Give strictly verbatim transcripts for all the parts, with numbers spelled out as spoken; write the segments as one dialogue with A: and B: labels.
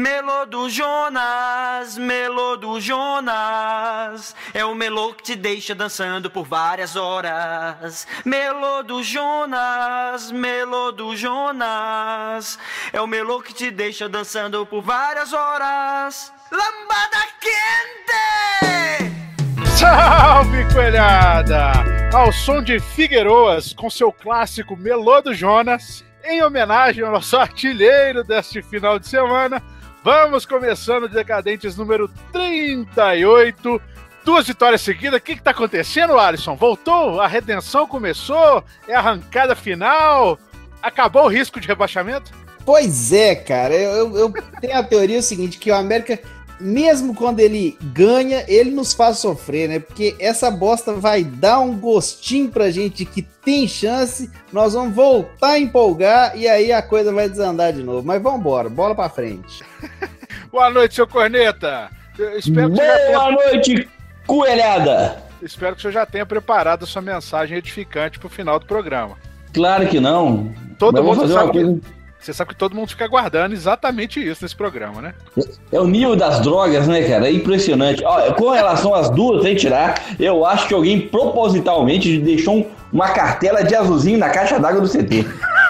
A: Melô do Jonas, melô do Jonas, é o melô que te deixa dançando por várias horas. Melô do Jonas, melô do Jonas, é o melô que te deixa dançando por várias horas. Lambada quente!
B: Salve, coelhada! Ao som de Figueroas, com seu clássico Melô do Jonas, em homenagem ao nosso artilheiro deste final de semana, vamos começando o Decadentes número trinta e oito. Duas vitórias seguidas. O que está acontecendo, Alisson? Voltou? A redenção começou? É a arrancada final? Acabou o risco de rebaixamento?
C: Pois é, cara. Eu, eu, eu tenho a teoria seguinte, que o América, mesmo quando ele ganha, ele nos faz sofrer, né? Porque essa bosta vai dar um gostinho pra gente que tem chance, nós vamos voltar a empolgar e aí a coisa vai desandar de novo. Mas vamos embora, bola pra frente.
B: Boa noite, seu corneta. Eu espero que
D: Boa
B: você já tenha...
D: noite, coelhada.
B: Espero que você já tenha preparado a sua mensagem edificante pro final do programa.
D: Claro que não.
B: Todo
D: Mas
B: mundo
D: fazer
B: sabe
D: uma coisa...
B: que... Você sabe que todo mundo fica aguardando exatamente isso nesse programa, né?
D: É o nível das drogas, né, cara? É impressionante. Olha, com relação às duas, sem tirar, eu acho que alguém propositalmente deixou um, uma cartela de azulzinho na caixa d'água do C T.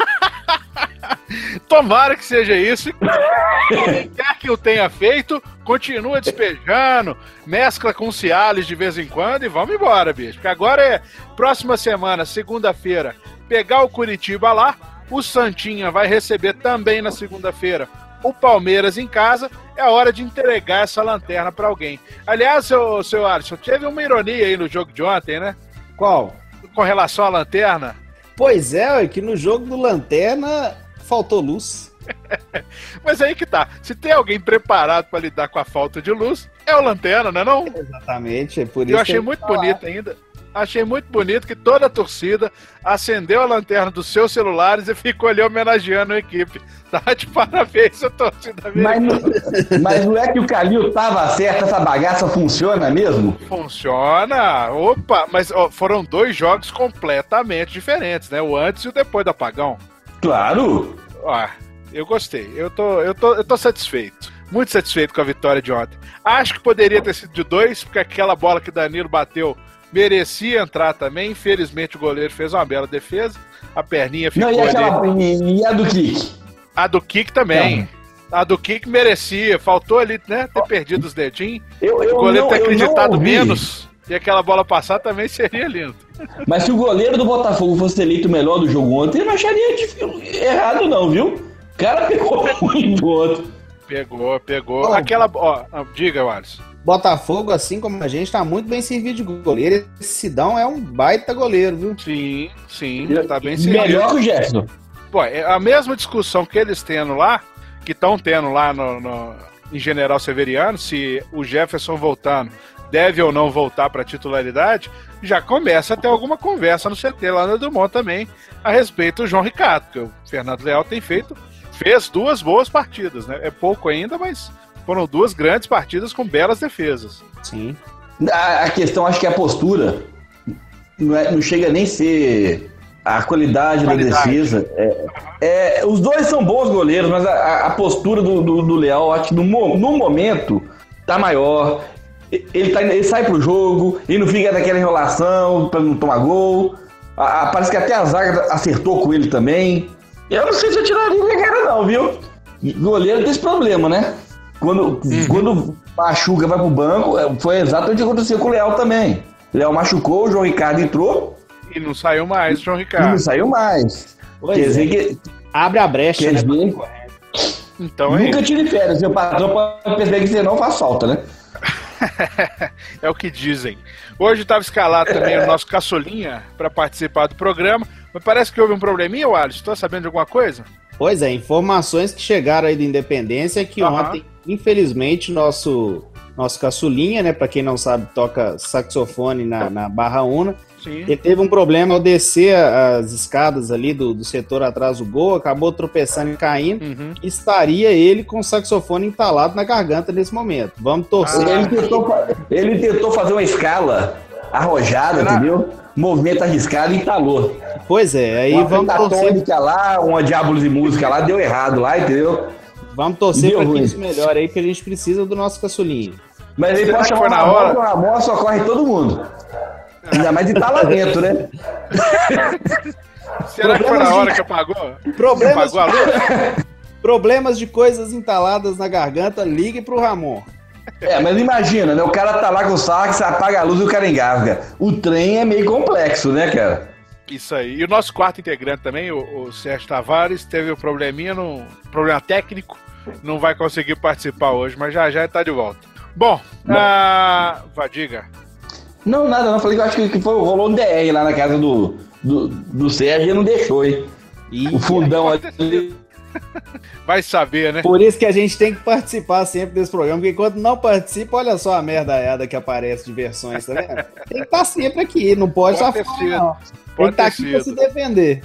B: Tomara que seja isso. Quem quer que eu tenha feito, continua despejando, mescla com Cialis de vez em quando e vamos embora, bicho. Porque agora é próxima semana, segunda-feira, pegar o Curitiba lá. O Santinha vai receber também na segunda-feira o Palmeiras em casa. É a hora de entregar essa lanterna para alguém. Aliás, seu, seu Alisson, teve uma ironia aí no jogo de ontem, né?
C: Qual?
B: Com relação à lanterna.
C: Pois é, que no jogo do Lanterna faltou luz.
B: Mas aí que tá. Se tem alguém preparado para lidar com a falta de luz, é o Lanterna, não é não?
C: Exatamente, é por isso.
B: Eu achei muito bonito ainda. Achei muito bonito que toda a torcida acendeu a lanterna dos seus celulares e ficou ali homenageando a equipe. Tá de parabéns a torcida
D: mas não, mas não é que o Calil tava certo, essa bagaça funciona mesmo?
B: Funciona! Opa! Mas ó, foram dois jogos completamente diferentes, né? O antes e o depois do apagão.
D: Claro!
B: Ó, eu gostei. Eu tô, eu tô, eu tô satisfeito. Muito satisfeito com a vitória de ontem. Acho que poderia ter sido de dois, porque aquela bola que Danilo bateu merecia entrar também. Infelizmente o goleiro fez uma bela defesa. A perninha ficou. Não,
D: e, aquela,
B: ali.
D: E a do Kik?
B: A do Kik também. Não. A do Kik merecia. Faltou ali, né? Ter perdido os dedinhos.
D: Eu, eu
B: o goleiro
D: não,
B: ter acreditado
D: não
B: menos. E aquela bola passar também seria lindo.
D: Mas se o goleiro do Botafogo fosse eleito o melhor do jogo ontem, eu não acharia errado não, viu? O cara pegou muito ontem.
B: Pegou, pegou. Oh. Aquela... Ó, diga, Alisson.
C: Botafogo, assim como a gente, tá muito bem servido de goleiro. Esse Sidão é um baita goleiro, viu?
B: Sim, sim, tá bem servido.
D: Melhor que o Jefferson.
B: Pô, é a mesma discussão que eles tendo lá, que estão tendo lá no, no, em General Severiano, se o Jefferson voltando deve ou não voltar para titularidade, já começa a ter alguma conversa no C T lá no Dumont também a respeito do João Ricardo, que o Fernando Leal tem feito, fez duas boas partidas, né? É pouco ainda, mas foram duas grandes partidas com belas defesas.
C: Sim.
D: A, a questão, acho que é a postura. Não, é, não chega nem ser a qualidade, qualidade. da defesa. É, é, os dois são bons goleiros, mas a, a postura do, do, do Leal, acho que no, no momento, tá maior. Ele, tá, ele sai pro jogo, e não fica daquela enrolação pra não tomar gol. A, a, parece que até a zaga acertou com ele também. Eu não sei se eu tiraria a cara não, viu? O goleiro tem esse problema, né? Quando, uhum. quando machuca, vai pro banco, foi exatamente o que aconteceu com o Leal também. O Leal machucou, o João Ricardo entrou.
B: E não saiu mais o João Ricardo.
D: E não saiu mais.
C: Pois
D: quer
C: é.
D: dizer que...
C: Abre a brecha,
D: quer
C: né?
D: Dizer,
B: então, é
D: nunca tire férias. Seu patrão pode perceber que você não faz falta, né?
B: É o que dizem. Hoje estava escalado também o nosso caçulinha para participar do programa, mas parece que houve um probleminha, Alisson. Estou sabendo de alguma coisa?
C: Pois é, informações que chegaram aí da Independência que uhum. ontem, infelizmente, nosso, nosso caçulinha, né, para quem não sabe, toca saxofone na, na Barra Una, Sim. ele teve um problema ao descer as escadas ali do, do setor atrás do gol, acabou tropeçando e caindo, uhum. estaria ele com o saxofone entalado na garganta nesse momento. Vamos torcer.
D: Ah, ele, tentou, ele tentou fazer uma escala arrojada, Será? entendeu? Movimento arriscado e entalou.
C: Pois é, aí
D: uma
C: vamos torcer.
D: Uma lá, uma diabolos de música lá, deu errado lá, entendeu?
C: Vamos torcer para que isso melhore aí, porque a gente precisa do nosso caçulinho.
D: Mas ele pode chamar na hora, o Ramon socorre todo mundo. Ainda mais de tá lá dentro, né?
B: Será que foi na hora que apagou?
C: Problemas, apagou a luz? Problemas de coisas entaladas na garganta, ligue pro Ramon.
D: É, mas imagina, né? O cara tá lá com o sax, apaga a luz e o cara engasga. O trem é meio complexo, né, cara?
B: Isso aí. E o nosso quarto integrante também, o, o Sérgio Tavares, teve um probleminha, no, problema técnico, não vai conseguir participar hoje, mas já já tá de volta. Bom, a... Vadiga.
D: Não, nada, não. Falei que eu acho que foi, rolou um D R lá na casa do, do, do Sérgio e não deixou, hein?
C: Ih,
D: o fundão ali.
B: Vai saber, né?
C: Por isso que a gente tem que participar sempre desse programa, porque enquanto não participa, olha só a merdaiada que aparece de versões, tá vendo? Tem que estar sempre aqui, não pode, pode só falar, não. Tem que estar aqui sido. Pra se defender.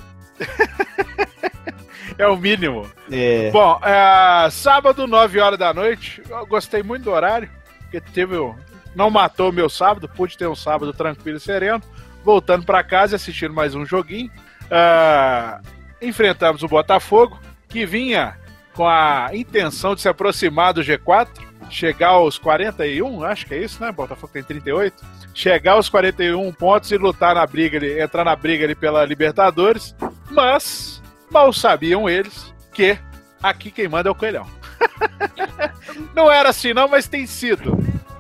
B: É o mínimo.
C: É.
B: Bom, é, sábado, nove horas da noite, eu gostei muito do horário, porque teve o... não matou o meu sábado, pude ter um sábado tranquilo e sereno, voltando pra casa e assistindo mais um joguinho. Uh, enfrentamos o Botafogo, que vinha com a intenção de se aproximar do G quatro, chegar aos quarenta e um, acho que é isso, né? Botafogo tem trinta e oito. Chegar aos quarenta e um pontos e lutar na briga ali, entrar na briga ali pela Libertadores, mas mal sabiam eles que aqui quem manda é o Coelhão. Não era assim não, mas tem sido.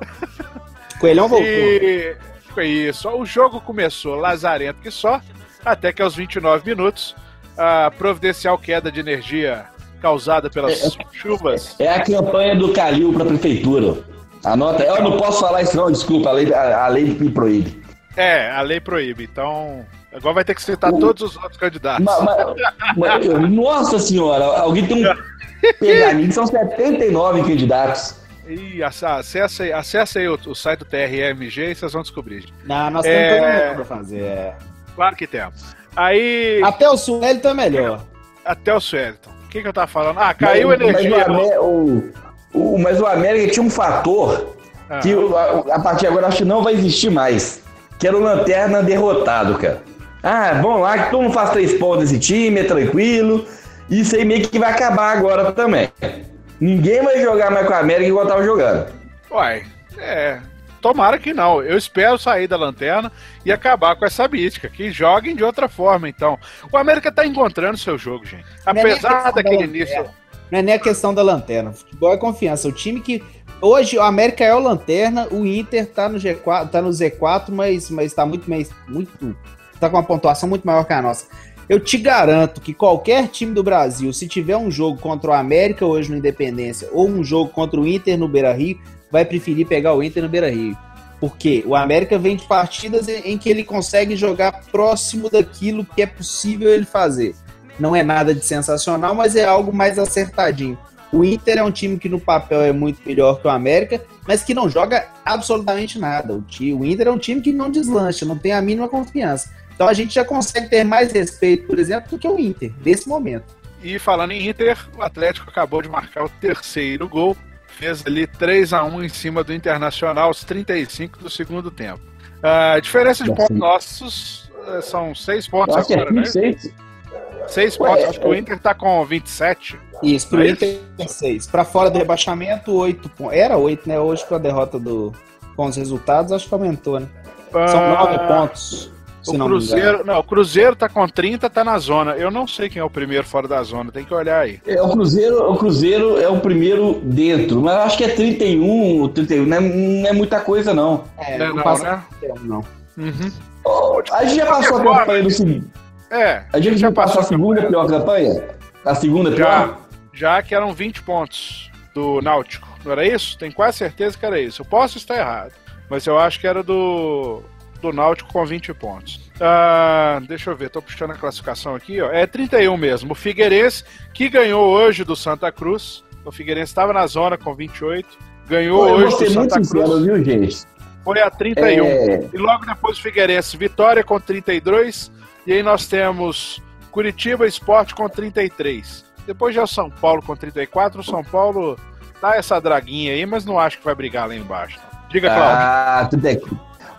C: Coelhão voltou.
B: E foi isso. O jogo começou lazarento que só, até que aos vinte e nove minutos, a providencial queda de energia causada pelas é, chuvas.
D: É a campanha do Calil para a prefeitura. Anota, eu não posso falar isso não, desculpa, a lei, a, a lei me proíbe.
B: É, a lei proíbe, então agora vai ter que citar o... todos os outros candidatos.
D: Mas, mas, mas, nossa senhora, alguém tem um pegadinho, são setenta e nove candidatos.
B: Ih, acessa aí, acessa aí o, o site do T R M G e vocês vão descobrir.
C: Não, nós temos é... todo mundo pra fazer. É...
B: Claro que temos. Aí...
C: Até o Suelton é melhor.
B: Até o Suelton. O que, que eu tava falando? Ah, caiu mas, energia.
D: Mas o, o, o, mas o América tinha um fator ah. que a, a partir de agora acho que não vai existir mais. Que era o Lanterna derrotado, cara. Ah, vamos lá, que todo mundo faz três pontos desse time, é tranquilo. Isso aí meio que vai acabar agora também. Ninguém vai jogar mais com a América igual tava jogando.
B: Uai, é... Tomara que não. Eu espero sair da lanterna e acabar com essa mística. Que joguem de outra forma, então. O América tá encontrando seu jogo, gente. Apesar daquele início...
C: Não é nem a questão da lanterna. Futebol é confiança. O time que... Hoje o América é o lanterna, o Inter tá no G quatro, tá no Z quatro, mas, mas tá muito, muito... Tá com uma pontuação muito maior que a nossa. Eu te garanto que qualquer time do Brasil, se tiver um jogo contra o América hoje no Independência ou um jogo contra o Inter no Beira-Rio, vai preferir pegar o Inter no Beira-Rio. Porque o América vem de partidas em que ele consegue jogar próximo daquilo que é possível ele fazer. Não é nada de sensacional, mas é algo mais acertadinho. O Inter é um time que no papel é muito melhor que o América, mas que não joga absolutamente nada. O, time, o Inter é um time que não deslancha, não tem a mínima confiança. Então a gente já consegue ter mais respeito, por exemplo, do que o Inter, nesse momento.
B: E falando em Inter, o Atlético acabou de marcar o terceiro gol. Fez ali três a um em cima do Internacional aos trinta e cinco do segundo tempo. A diferença de pontos nossos são seis pontos
D: Nossa,
B: agora,
D: é
B: né?
D: Seis,
B: seis pontos. Acho que o Inter tá com vinte e sete.
C: Isso, pro Inter tem seis. Pra fora do rebaixamento, oito pontos. Era oito, né? Hoje com a derrota do... com os resultados, acho que aumentou, né? São ah... nove pontos.
B: O Cruzeiro, não, o Cruzeiro tá com trinta, tá na zona. Eu não sei quem é o primeiro fora da zona, tem que olhar aí.
D: É, o Cruzeiro, o Cruzeiro é o primeiro dentro, mas eu acho que é trinta e um, trinta e um, não é, não é muita coisa não.
C: É,
B: não,
C: não,
B: passa né?
C: não.
B: Uhum.
D: Oh, a gente já passou a campanha do seguinte.
B: É.
D: A gente já passou a segunda pior campanha? A segunda pior?
B: Já, já que eram vinte pontos do Náutico, não era isso? Tenho quase certeza que era isso. Eu posso estar errado, mas eu acho que era do... do Náutico com vinte pontos. Ah, deixa eu ver, tô puxando a classificação aqui, ó. É trinta e um mesmo. O Figueirense, que ganhou hoje do Santa Cruz. O Figueirense estava na zona com vinte e oito. Ganhou Pô, hoje do Santa Cruz.
D: Sincero, viu, gente?
B: Foi a trinta e um.
D: É...
B: E logo depois o Figueirense, Vitória com trinta e dois. E aí nós temos Curitiba Sport com trinta e três. Depois já o São Paulo com trinta e quatro. O São Paulo dá essa draguinha aí, mas não acho que vai brigar lá embaixo. Não. Diga, Cláudio.
D: Ah, tudo é...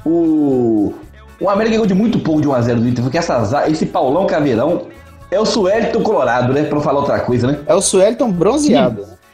D: O... o América ganhou de muito pouco de um a zero do Inter, porque essa, esse Paulão Caveirão é o Suelton Colorado, né? Pra não falar outra coisa, né?
C: É o Suelton bronzeado.
D: Sim.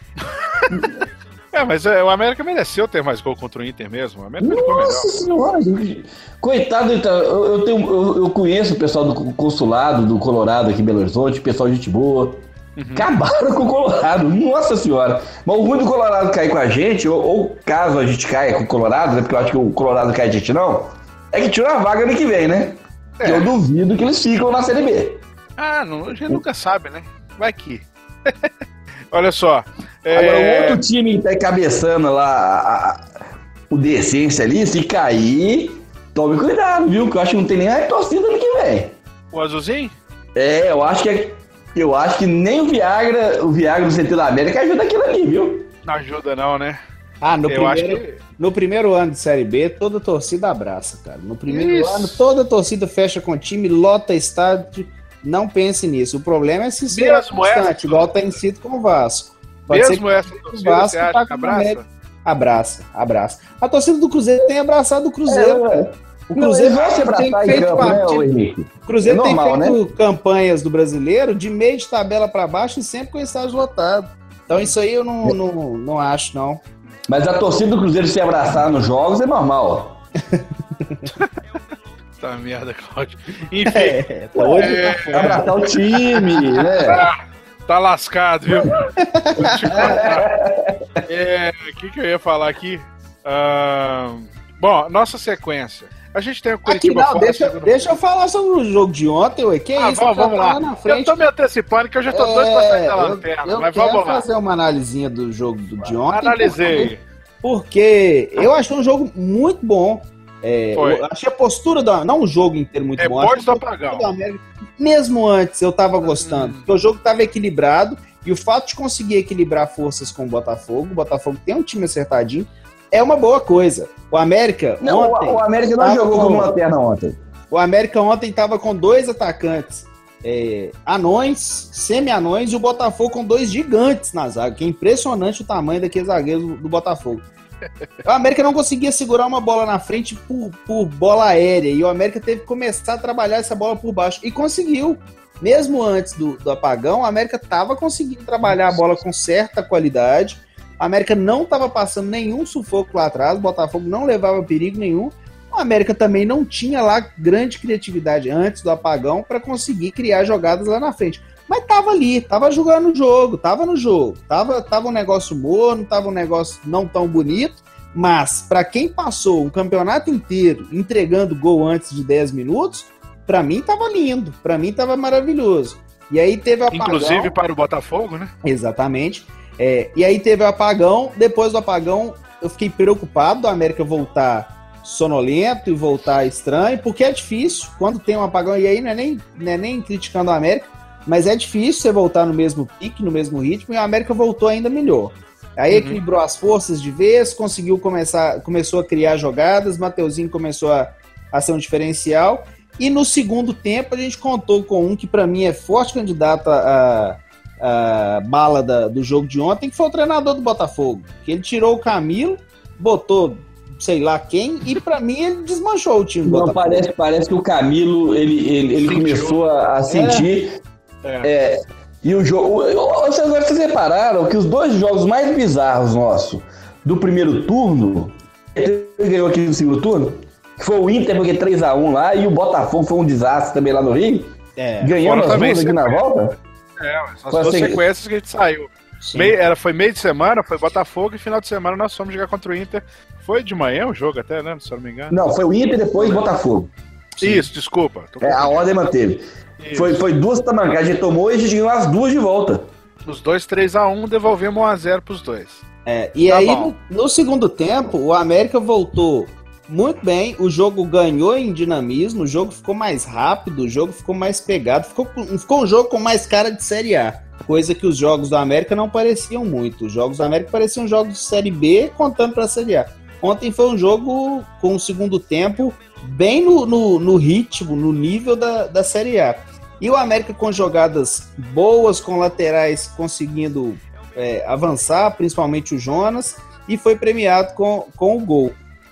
B: É, mas é, o América mereceu ter mais gol contra o Inter mesmo. O América ficou melhor.
D: Nossa senhora, coitado, eu, eu, tenho, eu, eu conheço o pessoal do consulado do Colorado aqui em Belo Horizonte, pessoal de gente boa. Uhum. Acabaram com o Colorado, nossa senhora. Mas o ruim do Colorado cair com a gente, ou, ou caso a gente caia com o Colorado, né, porque eu acho que o Colorado cai a gente não, é que tira uma vaga ano que vem, né? É. Eu duvido que eles ficam na Série B.
B: Ah, não, a gente nunca sabe, né? Vai que. Olha só.
D: Agora,
B: é...
D: o outro time que tá encabeçando lá a, a, o decência ali, se cair, tome cuidado, viu? Que eu acho que não tem nem a torcida ano que vem.
B: O Azulzinho?
D: É, eu acho que é, eu acho que nem o Viagra, o Viagra do C T da América ajuda aquilo ali, viu?
B: Não ajuda não, né?
C: Ah, no,
B: eu
C: primeiro,
B: acho que...
C: no primeiro ano de Série B, toda torcida abraça, cara. No primeiro
B: Isso.
C: ano, toda torcida fecha com o time, lota estádio. Não pense nisso. O problema é se isso
B: é
C: constante, igual tem sido com o Vasco. Pode
B: Mesmo essa torcida,
C: o Vasco
B: você acha
C: tá
B: que abraça?
C: Abraça, abraça. A torcida do Cruzeiro tem abraçado o Cruzeiro,
D: é,
C: cara. O Cruzeiro
D: não, tem,
C: tem feito
D: campo,
C: partido.
D: Né,
C: o Cruzeiro
D: é normal,
C: tem feito
D: né?
C: campanhas do brasileiro de meio de tabela para baixo e sempre com estádio lotado. Então isso aí eu não, não, não acho, não.
D: Mas a torcida do Cruzeiro se abraçar nos jogos é normal.
B: Tá merda, Cláudio. Enfim.
C: É, tá hoje
D: é, tá abraçar o time, né?
B: Tá, tá lascado, viu? É, o que, que eu ia falar aqui? Uh, bom, nossa sequência. A gente tem o Curitiba
C: aqui, não,
B: fora.
C: Deixa, deixa eu falar sobre o jogo de ontem, ué. Que
B: ah,
C: isso?
B: vamos, vamos lá.
C: Na frente.
B: Eu tô me antecipando que eu já tô
C: é,
B: doido pra sair da lanterna.
C: Eu,
B: mas
C: eu
B: vamos lá.
C: fazer uma analisinha do jogo de ontem.
B: Analisei.
C: Porque, porque eu achei um jogo muito bom. É, eu achei a postura da. Não um jogo inteiro muito
B: é
C: bom.
B: Depois do apagão.
C: Mesmo antes eu tava gostando. Hum. Porque o jogo tava equilibrado. E o fato de conseguir equilibrar forças com o Botafogo, o Botafogo tem um time acertadinho, é uma boa coisa. O América.
D: Não, ontem, o América não jogou como lanterna ontem.
C: O América ontem tava com dois atacantes é, anões, semi-anões, e o Botafogo com dois gigantes na zaga, que é impressionante o tamanho daqueles zagueiros do, do Botafogo. O América não conseguia segurar uma bola na frente por, por bola aérea, e o América teve que começar a trabalhar essa bola por baixo, e conseguiu. Mesmo antes do, do apagão, o América estava conseguindo trabalhar a bola com certa qualidade, o América não estava passando nenhum sufoco lá atrás, o Botafogo não levava perigo nenhum, o América também não tinha lá grande criatividade antes do apagão para conseguir criar jogadas lá na frente. Mas tava ali, tava jogando o jogo, tava no jogo, tava, tava um negócio morno, tava um negócio não tão bonito, mas para quem passou um campeonato inteiro entregando gol antes de dez minutos, para mim tava lindo, para mim tava maravilhoso. E aí teve o apagão.
B: Inclusive para o Botafogo, né?
C: Exatamente. É, e aí teve o apagão, depois do apagão eu fiquei preocupado do América voltar sonolento e voltar estranho, porque é difícil quando tem um apagão, e aí não é nem, não é nem criticando o América, mas é difícil você voltar no mesmo pique, no mesmo ritmo, e o América voltou ainda melhor. Aí uhum. equilibrou as forças de vez, conseguiu começar, começou a criar jogadas, Mateuzinho começou a, a ser um diferencial, e no segundo tempo a gente contou com um que para mim é forte candidato a, a bala da, do jogo de ontem, que foi o treinador do Botafogo, que ele tirou o Camilo, botou sei lá quem, e pra mim ele desmanchou o time do
D: Não,
C: Botafogo.
D: parece, parece que o Camilo, ele, ele, ele começou a, a sentir... É. É, e o jogo... Vocês, vocês repararam que os dois jogos mais bizarros nossos do primeiro turno, ele ganhou aqui no segundo turno, que foi o Inter, porque três a um lá, e o Botafogo foi um desastre também lá no Rio. É. Ganhamos as duas aqui na volta.
B: É, as duas assim, sequências que a gente saiu. Meio, era, foi meio de semana, foi Botafogo, e final de semana nós fomos jogar contra o Inter. Foi de manhã o jogo até, né? Se eu não me engano.
D: Não, foi o Inter e depois Botafogo.
B: Sim. Isso, desculpa.
D: É, a ordem manteve. Foi, foi duas tamancadas, a gente tomou e a gente ganhou as duas de volta.
B: Os dois três a um, devolvemos um a zero pros dois.
C: É, e tá aí, no, no segundo tempo, o América voltou muito bem, o jogo ganhou em dinamismo, o jogo ficou mais rápido, o jogo ficou mais pegado, ficou, ficou um jogo com mais cara de Série A, coisa que os jogos do América não pareciam muito. Os jogos do América pareciam jogos de Série B contando para a Série A. Ontem foi um jogo com o segundo tempo bem no, no, no ritmo, no nível da, da Série A. E o América com jogadas boas, com laterais conseguindo é, avançar, principalmente o Jonas, e foi premiado com, com o gol.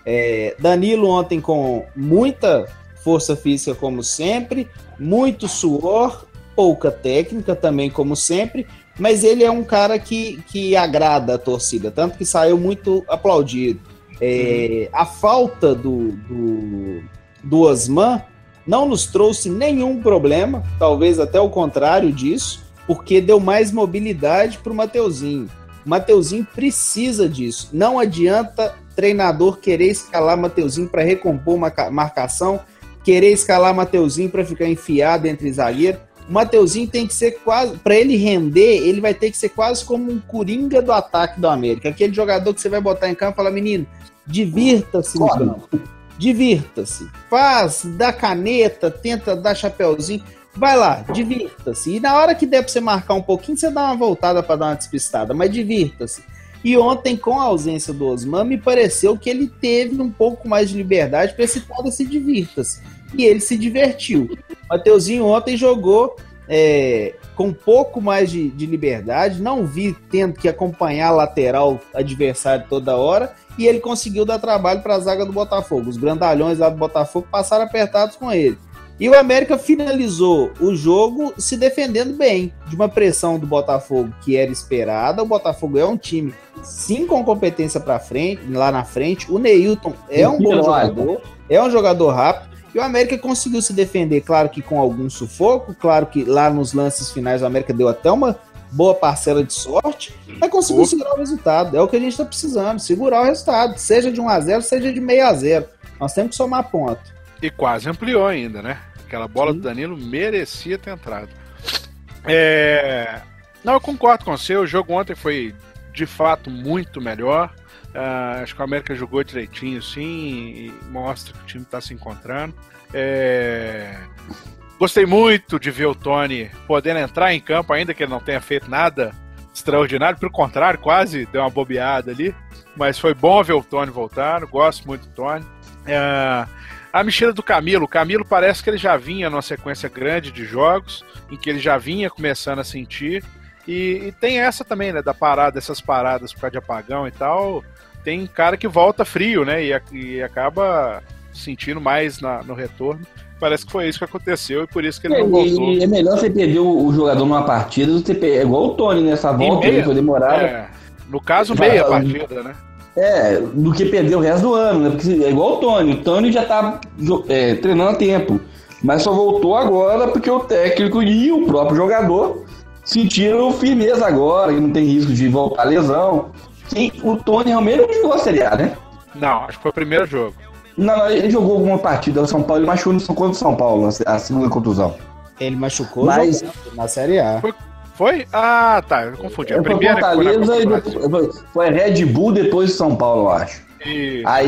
C: É, Danilo ontem com muita força física como sempre, muito suor, pouca técnica também como sempre, mas ele é um cara que, que agrada a torcida, tanto que saiu muito aplaudido. É, a falta do, do, do Osman não nos trouxe nenhum problema, talvez até o contrário disso, porque deu mais mobilidade para o Mateuzinho. O Mateuzinho precisa disso. Não adianta treinador querer escalar Mateuzinho para recompor uma marcação, querer escalar Mateuzinho para ficar enfiado entre zagueiros. O Mateuzinho tem que ser quase, para ele render, ele vai ter que ser quase como um coringa do ataque do América. Aquele jogador que você vai botar em campo e fala, menino, divirta-se no campo. Divirta-se. Faz, dá caneta, tenta dar chapeuzinho. Vai lá, divirta-se. E na hora que der pra você marcar um pouquinho, você dá uma voltada para dar uma despistada, mas divirta-se. E ontem, com a ausência do Osman, me pareceu que ele teve um pouco mais de liberdade para esse tal desse divirta-se. E ele se divertiu. O Mateuzinho ontem jogou é, com um pouco mais de, de liberdade, não vi tendo que acompanhar a lateral adversário toda hora, e ele conseguiu dar trabalho para a zaga do Botafogo. Os grandalhões lá do Botafogo passaram apertados com ele. E o América finalizou o jogo se defendendo bem, de uma pressão do Botafogo que era esperada. O Botafogo é um time, sim, com competência para frente, lá na frente. O Neilton é um bom jogador, é um jogador rápido. E o América conseguiu se defender, claro que com algum sufoco, claro que lá nos lances finais o América deu até uma boa parcela de sorte, mas conseguiu segurar o resultado. É o que a gente está precisando, segurar o resultado, seja de um a zero, seja de meio a zero. Nós temos que somar ponto.
B: E quase ampliou ainda, né? Aquela bola Sim. do Danilo merecia ter entrado. É... Não, eu concordo com você, o jogo ontem foi de fato muito melhor. Uh, acho que o América jogou direitinho, sim, e mostra que o time está se encontrando. É... Gostei muito de ver o Tony podendo entrar em campo, ainda que ele não tenha feito nada extraordinário, pelo contrário, quase deu uma bobeada ali, mas foi bom ver o Tony voltar, gosto muito do Tony. É... A mexida do Camilo, o Camilo parece que ele já vinha numa sequência grande de jogos, em que ele já vinha começando a sentir, e, e tem essa também, né, da parada, dessas paradas por causa de apagão e tal. Tem cara que volta frio, né? E, e acaba sentindo mais na, no retorno. Parece que foi isso que aconteceu e por isso que ele é, não voltou.
D: E é melhor você perder o, o jogador numa partida do que ter, é igual o Tony nessa volta,
B: meia,
D: foi demorada.
B: É, no caso, meia partida, né?
D: É, do que perder o resto do ano, né? Porque é igual o Tony. O Tony já tá é, treinando há tempo, mas só voltou agora porque o técnico e o próprio jogador sentiram firmeza agora, que não tem risco de voltar a lesão. Sim, o Tony realmente não jogou a Série A, né?
B: Não, acho que foi o primeiro jogo.
D: Não, ele jogou alguma partida no São Paulo, ele machucou no contra o São Paulo, a segunda contusão.
C: Ele machucou
D: Mas...
C: na Série A.
B: Foi? foi? Ah, tá, eu confundi. A
D: eu
B: primeira
D: foi Fortaleza e depois, foi Red Bull depois de São Paulo, eu acho.
B: E
D: Aí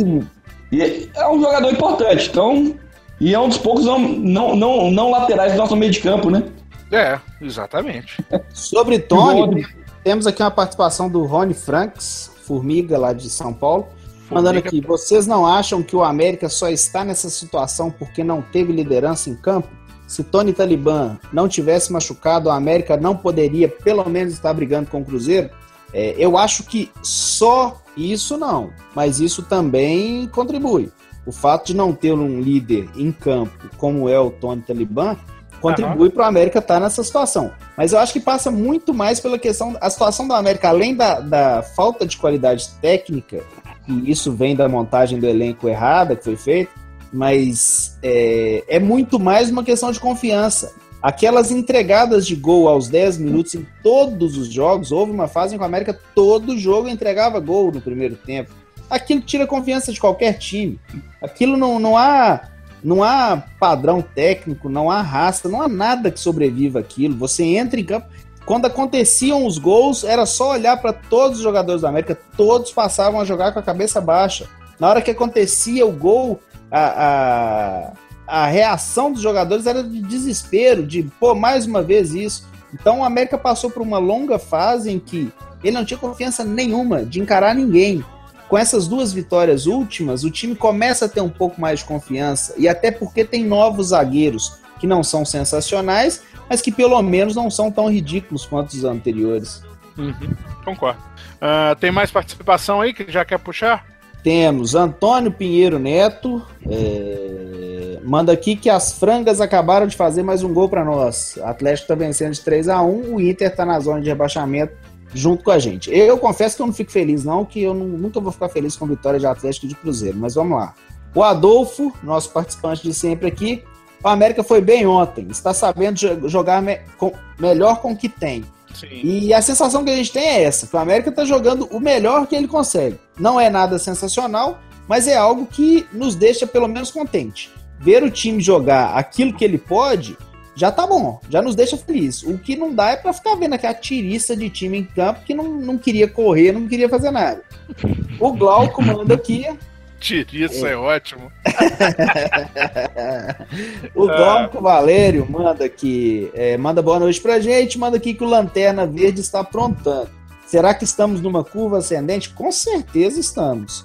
D: e é um jogador importante, então, e é um dos poucos não, não, não, não laterais do nosso meio de campo, né?
B: É, exatamente.
C: Sobre Tony, temos aqui uma participação do Rony Franks, Formiga, lá de São Paulo, mandando aqui, vocês não acham que o América só está nessa situação porque não teve liderança em campo? Se Tony Talibã não tivesse machucado, o América não poderia pelo menos estar brigando com o Cruzeiro? É, eu acho que só isso não, mas isso também contribui. O fato de não ter um líder em campo como é o Tony Talibã contribui uhum. para o América estar nessa situação. Mas eu acho que passa muito mais pela questão... A situação do América, além da, da falta de qualidade técnica, e isso vem da montagem do elenco errada que foi feita, mas é, é muito mais uma questão de confiança. Aquelas entregadas de gol aos dez minutos em todos os jogos, houve uma fase em que o América todo jogo entregava gol no primeiro tempo. Aquilo tira confiança de qualquer time. Aquilo não, não há... Não há padrão técnico, não há raça, não há nada que sobreviva aquilo. Você entra em campo... Quando aconteciam os gols, era só olhar para todos os jogadores da América, todos passavam a jogar com a cabeça baixa. Na hora que acontecia o gol, a, a, a reação dos jogadores era de desespero, de, pô, mais uma vez isso. Então o América passou por uma longa fase em que ele não tinha confiança nenhuma de encarar ninguém. Com essas duas vitórias últimas, o time começa a ter um pouco mais de confiança, e até porque tem novos zagueiros que não são sensacionais, mas que pelo menos não são tão ridículos quanto os anteriores.
B: Uhum, concordo. Uh, tem mais participação aí que já quer puxar?
C: Temos Antônio Pinheiro Neto, é... manda aqui que as frangas acabaram de fazer mais um gol para nós. O Atlético tá vencendo de três a um, o Inter tá na zona de rebaixamento junto com a gente. Eu confesso que eu não fico feliz não, que eu não, nunca vou ficar feliz com vitória de Atlético e de Cruzeiro, mas vamos lá. O Adolfo, nosso participante de sempre aqui, o América foi bem ontem, está sabendo jogar me- com, melhor com o que tem.
B: Sim.
C: E a sensação que a gente tem é essa, que o América está jogando o melhor que ele consegue. Não é nada sensacional, mas é algo que nos deixa pelo menos contente. Ver o time jogar aquilo que ele pode, já tá bom, já nos deixa feliz. O que não dá é para ficar vendo aquela tiriça de time em campo que não, não queria correr, não queria fazer nada. O Glauco manda aqui...
B: Tiriça é, é ótimo.
C: O Glauco Valério manda aqui, é, manda boa noite pra gente, manda aqui que o Lanterna Verde está aprontando. Será que estamos numa curva ascendente? Com certeza estamos.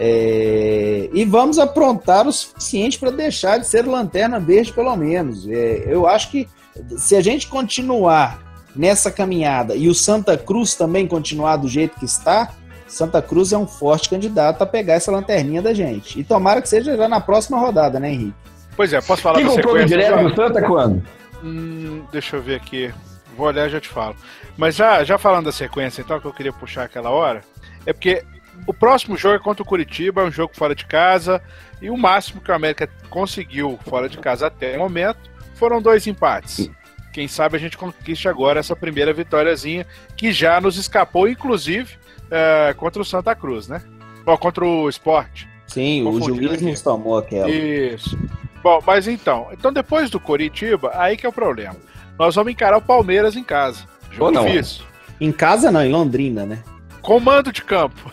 C: É, e vamos aprontar o suficiente para deixar de ser Lanterna Verde, pelo menos. É, eu acho que se a gente continuar nessa caminhada e o Santa Cruz também continuar do jeito que está, Santa Cruz é um forte candidato a pegar essa lanterninha da gente. E tomara que seja já na próxima rodada, né, Henrique?
B: Pois é, posso falar
D: Quem
B: da
D: comprou
B: sequência?
D: direto no Santa quando?
B: Hum, deixa eu ver aqui. Vou olhar e já te falo. Mas já, já falando da sequência, então, que eu queria puxar aquela hora, é porque o próximo jogo é contra o Curitiba, é um jogo fora de casa, e o máximo que o América conseguiu fora de casa até o momento foram dois empates. Quem sabe a gente conquiste agora essa primeira vitóriazinha, que já nos escapou, inclusive, é, contra o Santa Cruz, né? Ou contra o Sport.
C: Sim, o juiz nos tomou aquela.
B: Isso. Bom, mas então, então depois do Curitiba, aí que é o problema. Nós vamos encarar o Palmeiras em casa. Jogo difícil.
C: Em casa não, em Londrina, né?
B: Comando de campo.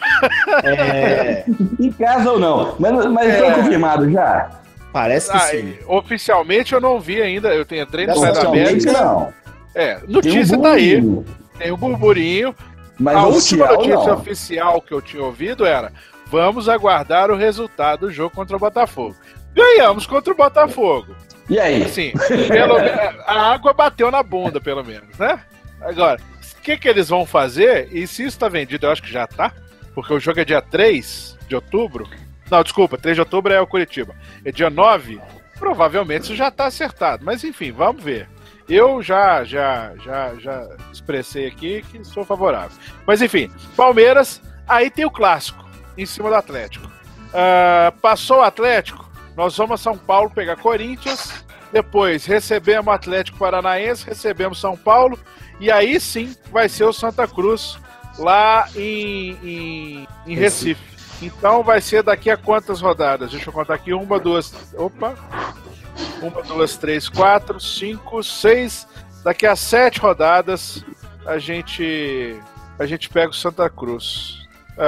C: É...
D: em casa ou não? Mas, mas é... foi confirmado já?
C: Parece que
B: ah,
C: sim.
B: Oficialmente eu não vi ainda. Eu tenho treino no
D: Site da América. Não.
B: É, notícia um tá aí. Tem um burburinho.
D: Mas
B: a última notícia
D: não.
B: oficial que eu tinha ouvido era: vamos aguardar o resultado do jogo contra o Botafogo. Ganhamos contra o Botafogo.
D: E aí?
B: Assim, pelo, a água bateu na bunda, pelo menos, né? Agora, o que, que eles vão fazer? E se isso está vendido, eu acho que já tá, porque o jogo é dia três de outubro. Não, desculpa, três de outubro é o Curitiba. É dia nove, provavelmente isso já tá acertado. Mas enfim, vamos ver. Eu já, já, já, já expressei aqui que sou favorável. Mas enfim, Palmeiras, aí tem o clássico, em cima do Atlético. Uh, passou o Atlético, nós vamos a São Paulo pegar Corinthians, depois recebemos o Atlético Paranaense, recebemos São Paulo, e aí sim vai ser o Santa Cruz lá em, em, em Recife. Então vai ser daqui a quantas rodadas? Deixa eu contar aqui, uma, duas... Opa... Uma, duas, três, quatro, cinco, seis. Daqui a sete rodadas a gente a gente pega o Santa Cruz.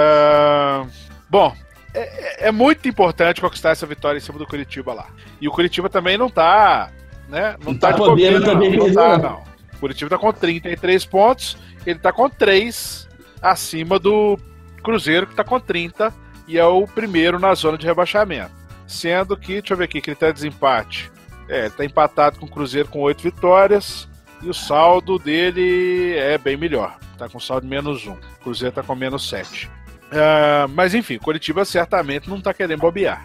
B: Uh, bom, é, é muito importante conquistar essa vitória em cima do Curitiba lá. E o Curitiba também não tá, né? Não, não tá, tá de podendo também, não, não tá, não. O Curitiba tá com trinta e três pontos, ele tá com três acima do Cruzeiro, que tá com trinta e é o primeiro na zona de rebaixamento. Sendo que, deixa eu ver aqui, critério de desempate. É, ele tá empatado com o Cruzeiro com oito vitórias e o saldo dele é bem melhor. Tá com saldo de menos um. O Cruzeiro tá com menos sete. Uh, mas enfim, o Curitiba certamente não tá querendo bobear.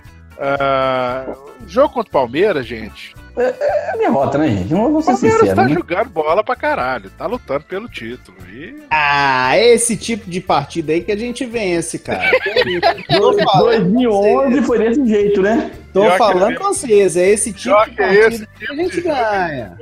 B: Uh, jogo contra o Palmeiras, gente.
D: É, é derrota, né, gente? Não vou ser
B: sincero. O Palmeiras
D: sincero,
B: tá
D: né?
B: jogando bola pra caralho. Tá lutando pelo título. E...
C: Ah, é esse tipo de partida aí que a gente vence, cara.
D: dois mil e onze foi desse jeito, né?
C: Tô
B: Pior
C: falando
B: é
C: com vocês, é esse tipo
B: Pior
C: de
B: que é
C: partida
B: esse
C: que
B: tipo
C: a gente
B: de
C: ganha.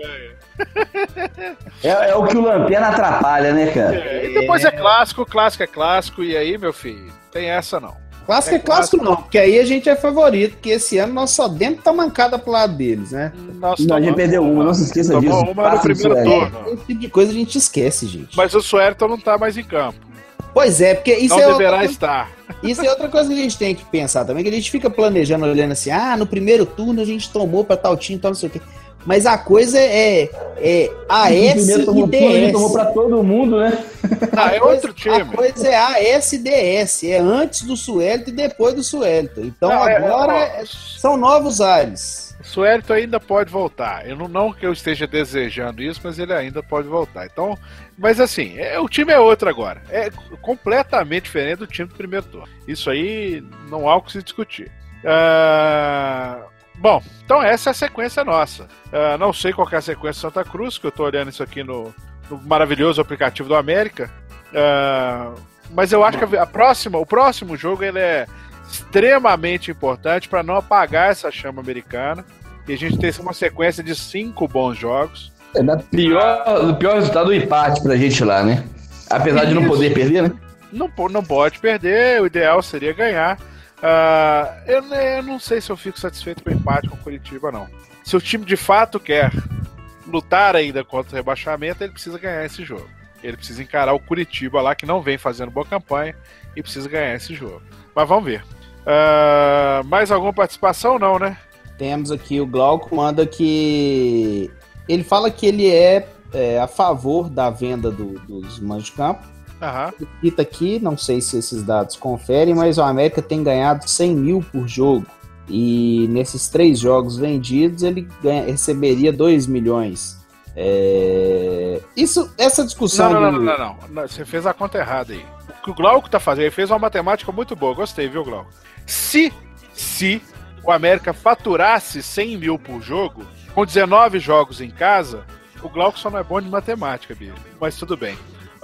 D: É, é o que o Lanterna atrapalha, né, cara?
B: É, e depois é clássico, clássico é clássico, e aí, meu filho, tem essa não.
C: Clássico é, é clássico, clássico não, porque aí a gente é favorito, porque esse ano nós só dentro tá mancada pro lado deles, né?
D: Nossa, não, a gente perdeu uma, não se esqueça disso.
B: Uma no primeiro turno.
C: Esse tipo de coisa a gente esquece, gente.
B: Mas o Suelton não tá mais em campo.
C: Pois é, porque isso
B: não
C: é
B: deverá
C: outra...
B: estar.
C: Isso é outra coisa que a gente tem que pensar também, que a gente fica planejando, olhando assim, ah, no primeiro turno a gente tomou pra tal time, tal não sei o quê. Mas a coisa é, é A S e D S.
D: Tomou pra todo mundo, né?
B: Ah, é
C: coisa,
B: outro time.
C: A coisa é A S e D S. É antes do Suelton e depois do Suelton. Então não, agora é, é, são novos ares.
B: O Suelton ainda pode voltar. Eu não, não que eu esteja desejando isso, mas ele ainda pode voltar. Então, mas assim, é, o time é outro agora. É completamente diferente do time do primeiro turno. Isso aí não há o que se discutir. Uh, Bom, então essa é a sequência nossa. Uh, não sei qual que é a sequência Santa Cruz, que eu tô olhando isso aqui no, no maravilhoso aplicativo do América. Uh, mas eu acho que a próxima, o próximo jogo ele é extremamente importante para não apagar essa chama americana. E a gente tem uma sequência de cinco bons jogos.
D: É da pior, o pior resultado do empate pra gente lá, né? Apesar isso. de não poder perder, né?
B: Não, não pode perder, o ideal seria ganhar. Uh, eu, eu não sei se eu fico satisfeito com o empate com o Curitiba, não. Se o time de fato quer lutar ainda contra o rebaixamento, ele precisa ganhar esse jogo. Ele precisa encarar o Curitiba lá, que não vem fazendo boa campanha, e precisa ganhar esse jogo. Mas vamos ver. Uh, mais alguma participação? Não, né?
C: Temos aqui o Glauco, manda que... Ele fala que ele é, é a favor da venda do, dos mandos de campo.
B: Uhum.
C: Cita aqui, não sei se esses dados conferem, mas o América tem ganhado cem mil por jogo. E nesses três jogos vendidos, ele ganha, receberia dois milhões. É... Isso, essa discussão...
B: Não, não,
C: do...
B: não, não, não, não. Você fez a conta errada aí. O que o Glauco tá fazendo, ele fez uma matemática muito boa. Gostei, viu, Glauco? Se, se o América faturasse cem mil por jogo, com dezenove jogos em casa, o Glauco só não é bom de matemática, bicho. Mas tudo bem.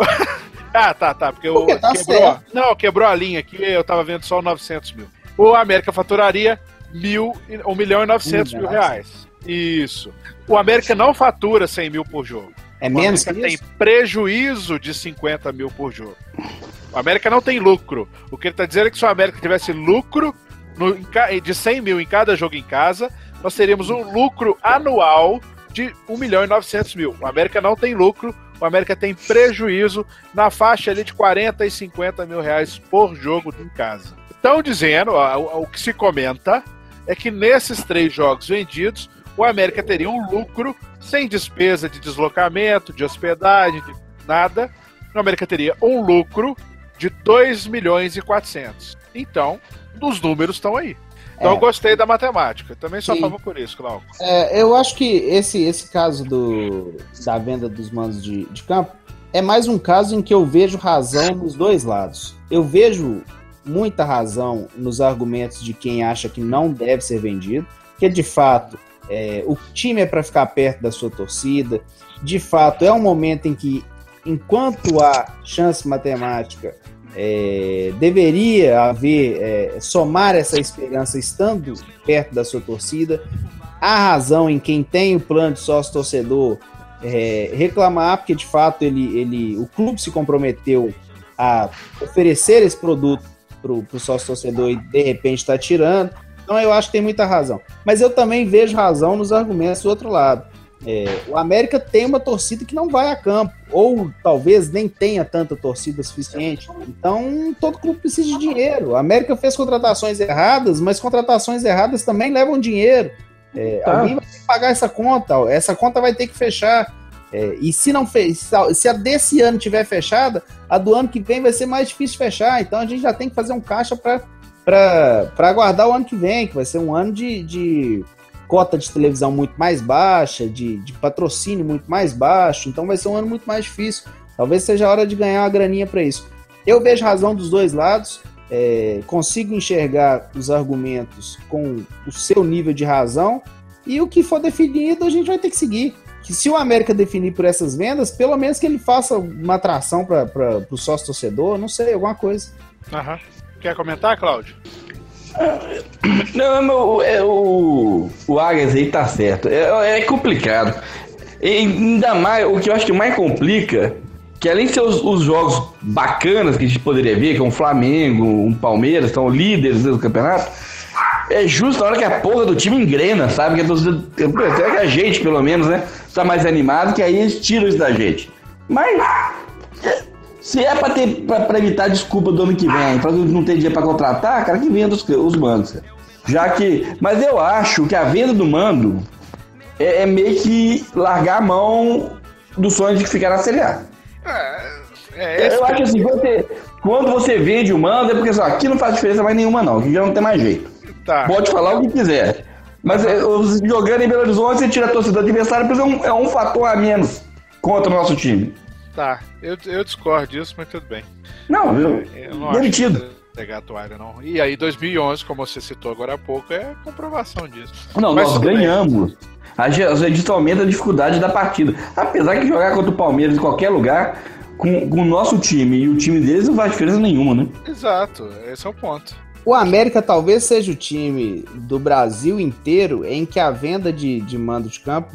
B: Ah, tá, tá, porque, porque o, tá quebrou, certo. Não, quebrou a linha aqui, eu tava vendo só novecentos mil. O América faturaria mil, um milhão e novecentos mil reais. Isso. O América não fatura cem mil por jogo.
C: É menos que
B: isso? O América tem prejuízo de cinquenta mil por jogo. O América não tem lucro. O que ele tá dizendo é que se o América tivesse lucro no, de cem mil em cada jogo em casa, nós teríamos um lucro anual de um milhão e novecentos mil. O América não tem lucro. O América tem prejuízo na faixa ali de quarenta e cinquenta mil reais por jogo em casa. Estão dizendo, ó, o, o que se comenta é que nesses três jogos vendidos, o América teria um lucro sem despesa de deslocamento, de hospedagem, de nada. O América teria um lucro de dois milhões e quatrocentos. Então, os números estão aí. Então é. eu gostei da matemática. Também sou a favor por isso, Glauco.
C: É, eu acho que esse, esse caso do, da venda dos mandos de, de campo é mais um caso em que eu vejo razão nos dois lados. Eu vejo muita razão nos argumentos de quem acha que não deve ser vendido, que de fato é, o time é para ficar perto da sua torcida. De fato, é um momento em que, enquanto há chance matemática, É, deveria haver, é, somar essa esperança estando perto da sua torcida. Há razão em quem tem o plano de sócio-torcedor é, reclamar, porque de fato ele, ele, o clube se comprometeu a oferecer esse produto para o sócio-torcedor e de repente está tirando. Então eu acho que tem muita razão. Mas eu também vejo razão nos argumentos do outro lado. É, o América tem uma torcida que não vai a campo, ou talvez nem tenha tanta torcida suficiente. Então todo clube precisa de dinheiro. A América fez contratações erradas, mas contratações erradas também levam dinheiro. É, tá. Alguém vai ter que pagar essa conta, essa conta vai ter que fechar. É, e se não fez, se a desse ano tiver fechada, a do ano que vem vai ser mais difícil fechar. Então a gente já tem que fazer um caixa para aguardar o ano que vem, que vai ser um ano de, de cota de televisão muito mais baixa, de, de patrocínio muito mais baixo, então vai ser um ano muito mais difícil. Talvez seja a hora de ganhar uma graninha para isso. Eu vejo razão dos dois lados, é, consigo enxergar os argumentos com o seu nível de razão, e o que for definido a gente vai ter que seguir. Que se o América definir por essas vendas, pelo menos que ele faça uma atração para o sócio-torcedor, não sei, alguma coisa.
B: Uhum. Quer comentar, Cláudio?
D: Não, é, o, o Arias aí tá certo. É, é complicado. E ainda mais, o que eu acho que mais complica, que além de ser os, os jogos bacanas que a gente poderia ver, que é um Flamengo, um Palmeiras, são líderes do campeonato, é justo na hora que a porra do time engrena, sabe? Que a torcida, até que a gente, pelo menos, né, tá mais animado, que aí eles tiram isso da gente. Mas se é pra, ter, pra, pra evitar desculpa do ano que vem, pra não ter dinheiro pra contratar, cara, que venda os, os mandos. Já que. Mas eu acho que a venda do mando é, é meio que largar a mão do sonho de ficar na Série A. É, é eu acho assim, você, quando você vende o mando, é porque só, aqui não faz diferença mais nenhuma, não, aqui já não tem mais jeito. Tá. Pode falar o que quiser. Mas é, jogando em Belo Horizonte, você tira a torcida do adversário, porque é um, é um fator a menos contra o nosso time.
B: Tá, eu, eu discordo disso, mas tudo bem.
D: Não, eu, eu não demitido.
B: pegar a toalha, não. E aí, dois mil e onze, como você citou agora há pouco, é comprovação disso.
D: Não,
B: Mas
D: nós ganhamos. Às vezes aumenta a dificuldade da partida. Apesar que jogar contra o Palmeiras em qualquer lugar, com, com o nosso time e o time deles não faz diferença nenhuma, né?
B: Exato, esse é o ponto.
C: O América talvez seja o time do Brasil inteiro em que a venda de, de mando de campo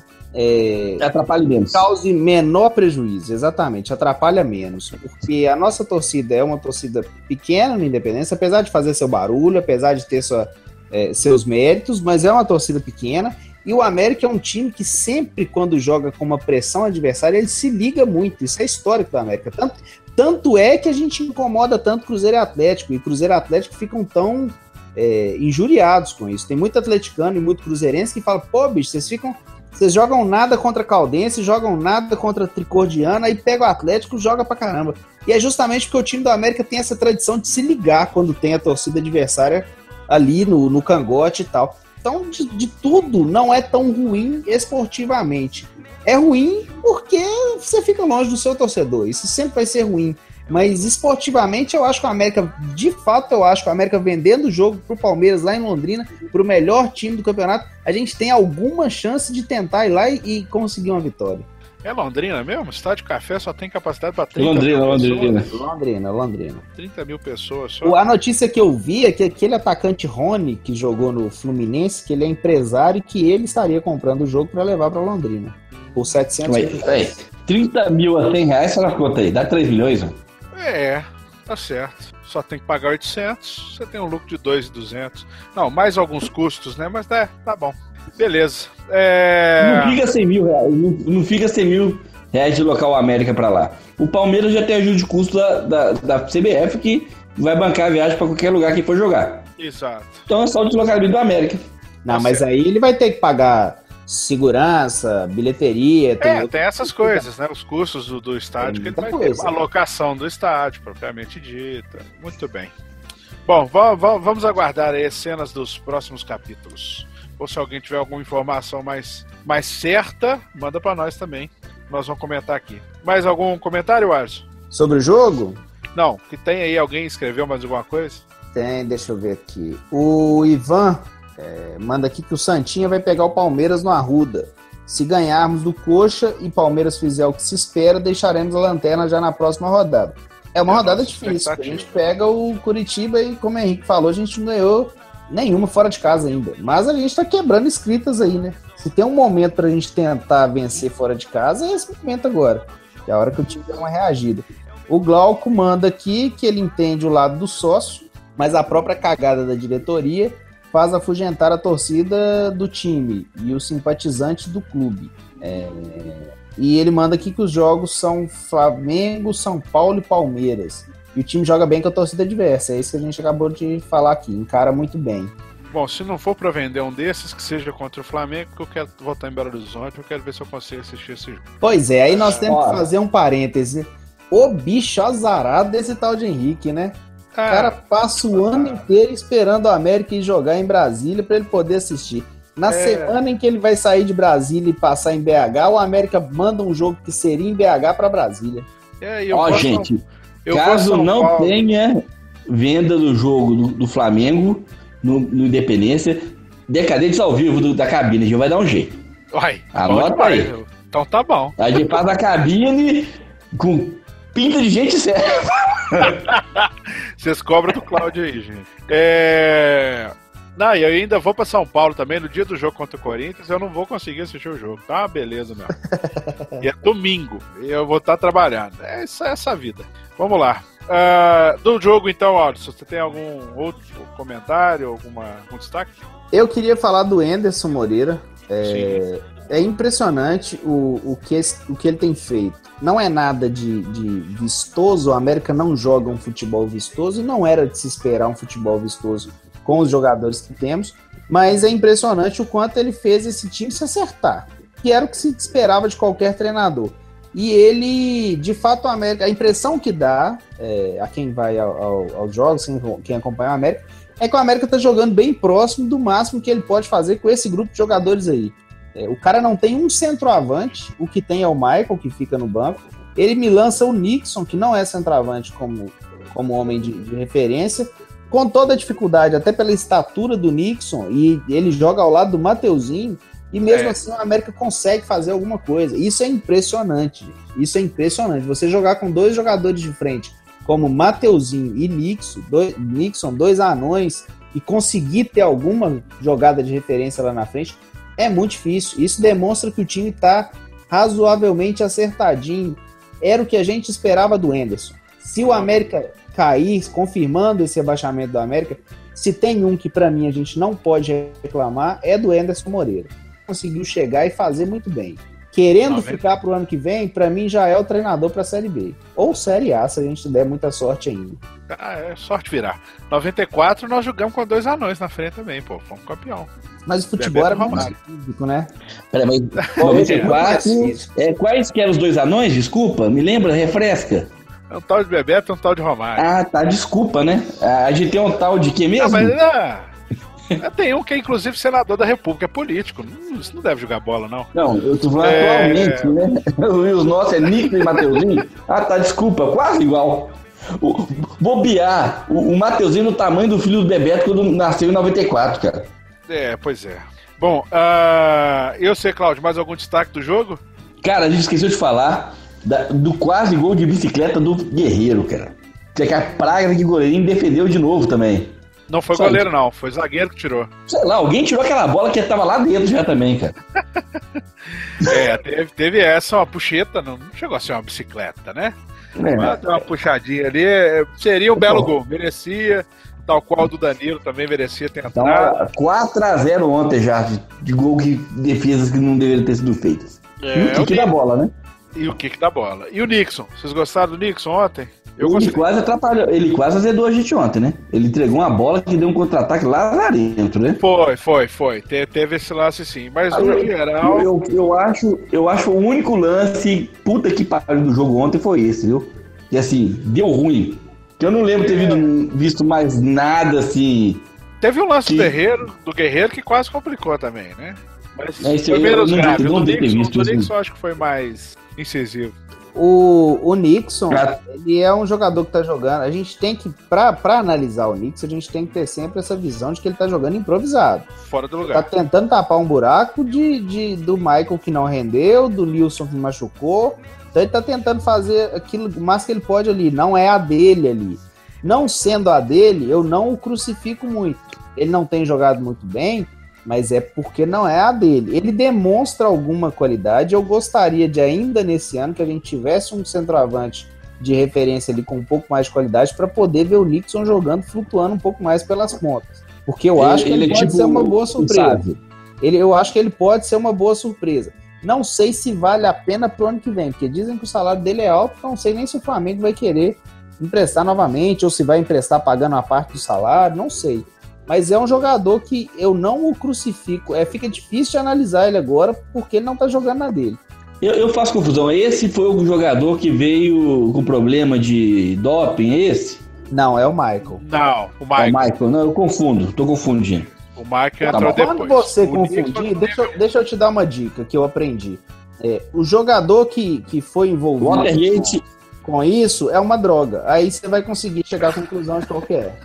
C: é,
D: atrapalha menos.
C: Cause menor prejuízo, exatamente, atrapalha menos. Porque a nossa torcida é uma torcida pequena na Independência, apesar de fazer seu barulho, apesar de ter sua, é, seus méritos, mas é uma torcida pequena. E o América é um time que sempre, quando joga com uma pressão adversária, ele se liga muito. Isso é histórico do América. Tanto, tanto é que a gente incomoda tanto Cruzeiro e Atlético. E Cruzeiro e Atlético ficam tão é, injuriados com isso. Tem muito atleticano e muito cruzeirense que fala, pô, bicho, vocês ficam... Vocês jogam nada contra Caldense, jogam nada contra Tricordiana, aí pega o Atlético e joga pra caramba. E é justamente porque o time do América tem essa tradição de se ligar quando tem a torcida adversária ali no, no cangote e tal. Então, de, de tudo, não é tão ruim esportivamente. É ruim porque você fica longe do seu torcedor. Isso sempre vai ser ruim. Mas esportivamente, eu acho que o América, de fato, eu acho que o América vendendo o jogo pro Palmeiras lá em Londrina, pro melhor time do campeonato, a gente tem alguma chance de tentar ir lá e, e conseguir uma vitória.
B: É Londrina mesmo? Estádio Café só tem capacidade para trinta
D: Londrina,
B: mil
D: Londrina.
B: pessoas.
C: Londrina, Londrina.
B: trinta mil pessoas só.
C: A notícia que eu vi é que aquele atacante Rony, que jogou no Fluminense, que ele é empresário e que ele estaria comprando o jogo para levar para Londrina. Por setecentos reais.
D: trinta mil a cem reais, essa conta aí. Dá três milhões, ó.
B: É, tá certo. Só tem que pagar oitocentos, você tem um lucro de dois mil e duzentos. Não, mais alguns custos, né? Mas é, tá bom. Beleza. É...
D: Não fica cem mil reais, não, não fica cem mil reais de local América pra lá. O Palmeiras já tem ajuda de custo da, da, da C B F que vai bancar a viagem pra qualquer lugar que for jogar.
B: Exato.
D: Então é só o deslocamento do América.
C: Não, mas aí ele vai ter que pagar segurança, bilheteria...
B: Tem, é, tem essas coisas, né? Os custos do, do estádio, que ele vai ter. A locação do estádio, propriamente dita. Muito bem. Bom, vamos aguardar aí as cenas dos próximos capítulos. Ou se alguém tiver alguma informação mais, mais certa, manda pra nós também. Nós vamos comentar aqui. Mais algum comentário, Alisson?
C: Sobre o jogo?
B: Não, que tem aí, alguém escreveu mais alguma coisa?
C: Tem, deixa eu ver aqui. O Ivan é, manda aqui que o Santinha vai pegar o Palmeiras no Arruda. Se ganharmos do Coxa e Palmeiras fizer o que se espera, deixaremos a lanterna já na próxima rodada. É uma é rodada difícil. A gente pega o Curitiba e, como o Henrique falou, a gente não ganhou nenhuma fora de casa ainda. Mas a gente tá quebrando escritas aí, né? Se tem um momento pra gente tentar vencer fora de casa, é esse momento agora. É a hora que o time deu uma reagida. O Glauco manda aqui que ele entende o lado do sócio, mas a própria cagada da diretoria faz afugentar a torcida do time e os simpatizantes do clube. É... E ele manda aqui que os jogos são Flamengo, São Paulo e Palmeiras. E o time joga bem com a torcida adversa. É isso que a gente acabou de falar aqui. Encara muito bem.
B: Bom, se não for para vender um desses, que seja contra o Flamengo, porque eu quero voltar em Belo Horizonte, eu quero ver se eu consigo assistir esse jogo.
C: Pois é, aí nós temos que fazer um parêntese. O bicho azarado desse tal de Henrique, né? O ah, cara passa o ano inteiro esperando o América ir jogar em Brasília para ele poder assistir. Na é... semana em que ele vai sair de Brasília e passar em B H, o América manda um jogo que seria em B H para Brasília.
D: É, Ó, posso... gente, eu caso não Paulo. tenha venda do jogo do, do Flamengo no, no Independência, Decadentes ao vivo do, da cabine, a gente vai dar um jeito.
B: Uai,
D: anota aí.
B: Vai. Então tá bom.
D: A gente faz a cabine com pinta de gente certa.
B: Vocês cobram do Cláudio aí, gente. É... Não, e eu ainda vou pra São Paulo também, no dia do jogo contra o Corinthians, eu não vou conseguir assistir o jogo, tá uma beleza mesmo. E é domingo, e eu vou estar trabalhando. É essa, essa vida. Vamos lá. Uh, do jogo, então, Alisson, você tem algum outro comentário, alguma, algum destaque?
C: Eu queria falar do Anderson Moreira. É, é impressionante o, o, que esse, o que ele tem feito. Não é nada de, de vistoso, o América não joga um futebol vistoso, e não era de se esperar um futebol vistoso com os jogadores que temos, mas é impressionante o quanto ele fez esse time se acertar, que era o que se esperava de qualquer treinador. E ele, de fato, o América, a impressão que dá é, a quem vai ao, ao, aos jogos, quem, quem acompanha o América, é que o América está jogando bem próximo do máximo que ele pode fazer com esse grupo de jogadores aí. É, o cara não tem um centroavante, o que tem é o Michael, que fica no banco. Ele me lança o Nixon, que não é centroavante como, como homem de, de referência, com toda a dificuldade, até pela estatura do Nixon, e ele joga ao lado do Mateuzinho, e mesmo é. assim o América consegue fazer alguma coisa. Isso é impressionante, gente. Isso é impressionante. Você jogar com dois jogadores de frente, como Mateuzinho e Nixon, dois, Nixon, dois anões, e conseguir ter alguma jogada de referência lá na frente, é muito difícil. Isso demonstra que o time está razoavelmente acertadinho. Era o que a gente esperava do Henderson. Se o América cair, confirmando esse rebaixamento do América, se tem um que para mim a gente não pode reclamar, é do Henderson Moreira. Conseguiu chegar e fazer muito bem. Querendo noventa ficar pro ano que vem, para mim já é o treinador para a Série B. Ou Série A, se a gente der muita sorte ainda.
B: Ah, é sorte virar. noventa e quatro nós jogamos com dois anões na frente também, pô. Fomos campeão.
C: Mas o futebol era mais físico, né?
D: Peraí, mas noventa e quatro, é, quais que eram os dois anões? Desculpa, me lembra, refresca.
B: É um tal de Bebeto e um tal de Romário.
D: Ah, tá, desculpa, né? A gente tem um tal de quê mesmo?
B: Não, mas não... Tem um que é inclusive senador da República, é político. Não, isso não deve jogar bola, não.
D: Não, eu tô falando é... atualmente, né? Os nossos é Nico e Mateuzinho. Ah, tá, desculpa, quase igual. O, bobear, o, o Mateuzinho no tamanho do filho do Bebeto quando nasceu em noventa e quatro, cara.
B: É, pois é. Bom, uh, eu sei, Cláudio, mais algum destaque do jogo?
D: Cara, a gente esqueceu de falar da, do quase gol de bicicleta do Guerreiro, cara. Que é que a praga que o goleirinho defendeu de novo também.
B: Não foi Só goleiro, não. Foi zagueiro que tirou.
D: Sei lá, alguém tirou aquela bola que tava lá dentro já também, cara.
B: É, teve, teve essa, uma puxeta, não chegou a ser uma bicicleta, né? É. Mas uma puxadinha ali, seria um belo gol. Merecia, tal qual o do Danilo também merecia ter entrado.
D: Então, quatro a zero ontem já, de, de gol que defesas que não deveriam ter sido feitas. É, e o kick da bola, né?
B: E o kick da bola. E o Nixon? Vocês gostaram do Nixon ontem?
D: Eu ele quase atrapalhou, ele quase azedou a gente ontem, né? Ele entregou uma bola que deu um contra-ataque lá dentro, né?
B: Foi, foi, foi. Te, teve esse lance sim. Mas no eu, geral.
D: Eu, eu, acho, eu acho o único lance, puta que pariu do jogo ontem foi esse, viu? E assim, deu ruim. Que eu não lembro ter visto, visto mais nada assim.
B: Teve um lance que... do, Guerreiro, do Guerreiro que quase complicou também, né? Mas
D: é, foi menos grave.
B: O do Nixon acho que foi mais incisivo.
C: O, o Nixon, ele é um jogador que tá jogando. A gente tem que, pra, pra analisar o Nixon, a gente tem que ter sempre essa visão de que ele tá jogando improvisado.
B: Fora do lugar.
C: Tá tentando tapar um buraco de, de, do Michael que não rendeu, do Nilson que machucou. Então ele tá tentando fazer aquilo mais que ele pode ali. Não é a dele ali. Não sendo a dele, eu não o crucifico muito. Ele não tem jogado muito bem, mas é porque não é a dele. Ele demonstra alguma qualidade. Eu gostaria de, ainda nesse ano, que a gente tivesse um centroavante de referência ali com um pouco mais de qualidade para poder ver o Nixon jogando, flutuando um pouco mais pelas pontas. Porque eu ele, acho que ele, ele pode tipo ser uma boa surpresa. Ele, eu acho que ele pode ser uma boa surpresa. Não sei se vale a pena pro ano que vem, porque dizem que o salário dele é alto, não sei nem se o Flamengo vai querer emprestar novamente, ou se vai emprestar pagando a parte do salário, não sei. Mas é um jogador que eu não o crucifico. É, fica difícil de analisar ele agora porque ele não tá jogando na dele.
D: Eu, eu faço confusão. Esse foi o jogador que veio com problema de doping, é esse?
C: Não, é o Michael.
B: Não, o Michael.
D: É o Michael. Não, eu confundo. Tô confundindo.
B: O Michael
C: tá
B: entrou depois.
C: Quando você confundir, deixa, eu, deixa eu te dar uma dica que eu aprendi. É, o jogador que, que foi envolvido com, com isso é uma droga. Aí você vai conseguir chegar à conclusão de qual que é.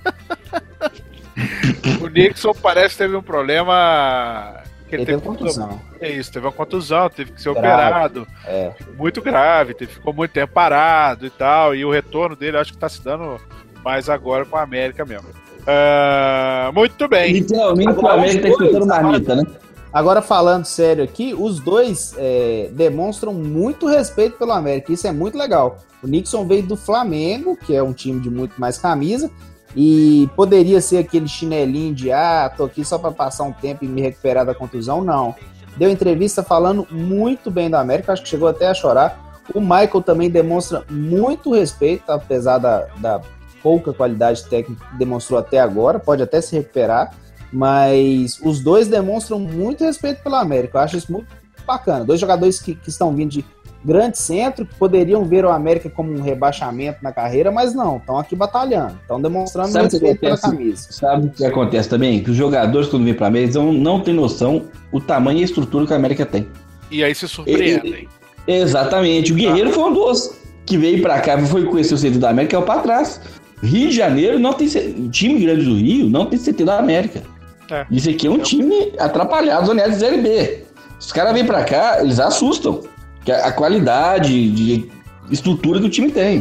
B: O Nixon parece que teve um problema. Que ele, ele teve
C: uma contusão.
B: É isso, teve uma contusão, teve que ser grave. operado.
C: É.
B: Muito grave, teve, ficou muito tempo parado e tal. E o retorno dele acho que tá se dando mais agora com a América mesmo. Uh, muito bem.
D: Literalmente o América tá escutando marmita, né?
C: Agora, falando sério aqui, os dois é, demonstram muito respeito pelo América. Isso é muito legal. O Nixon veio do Flamengo, que é um time de muito mais camisa. E poderia ser aquele chinelinho de ah, tô aqui só para passar um tempo e me recuperar da contusão. Não. Deu entrevista falando muito bem do América, acho que chegou até a chorar. O Michael também demonstra muito respeito, apesar da, da pouca qualidade técnica que demonstrou até agora, pode até se recuperar, mas os dois demonstram muito respeito pelo América. Eu acho isso muito bacana. Dois jogadores que, que estão vindo de grande centro, que poderiam ver o América como um rebaixamento na carreira, mas não, estão aqui batalhando, estão demonstrando
D: sabe
C: respeito
D: pela camisa. Sabe o que acontece também? Que os jogadores, quando vêm para a América, não, não têm noção o tamanho e a estrutura que a América tem.
B: E aí se surpreendem.
D: Exatamente. O Guerreiro ah. foi um dos que veio para cá, foi conhecer o centro da América, é o para trás. Rio de Janeiro não tem... O time grande do Rio não tem C T da América. É. Isso aqui é um time atrapalhado, zoneado de Série B. Os caras vêm pra cá, eles assustam. Que a qualidade de estrutura que o time tem.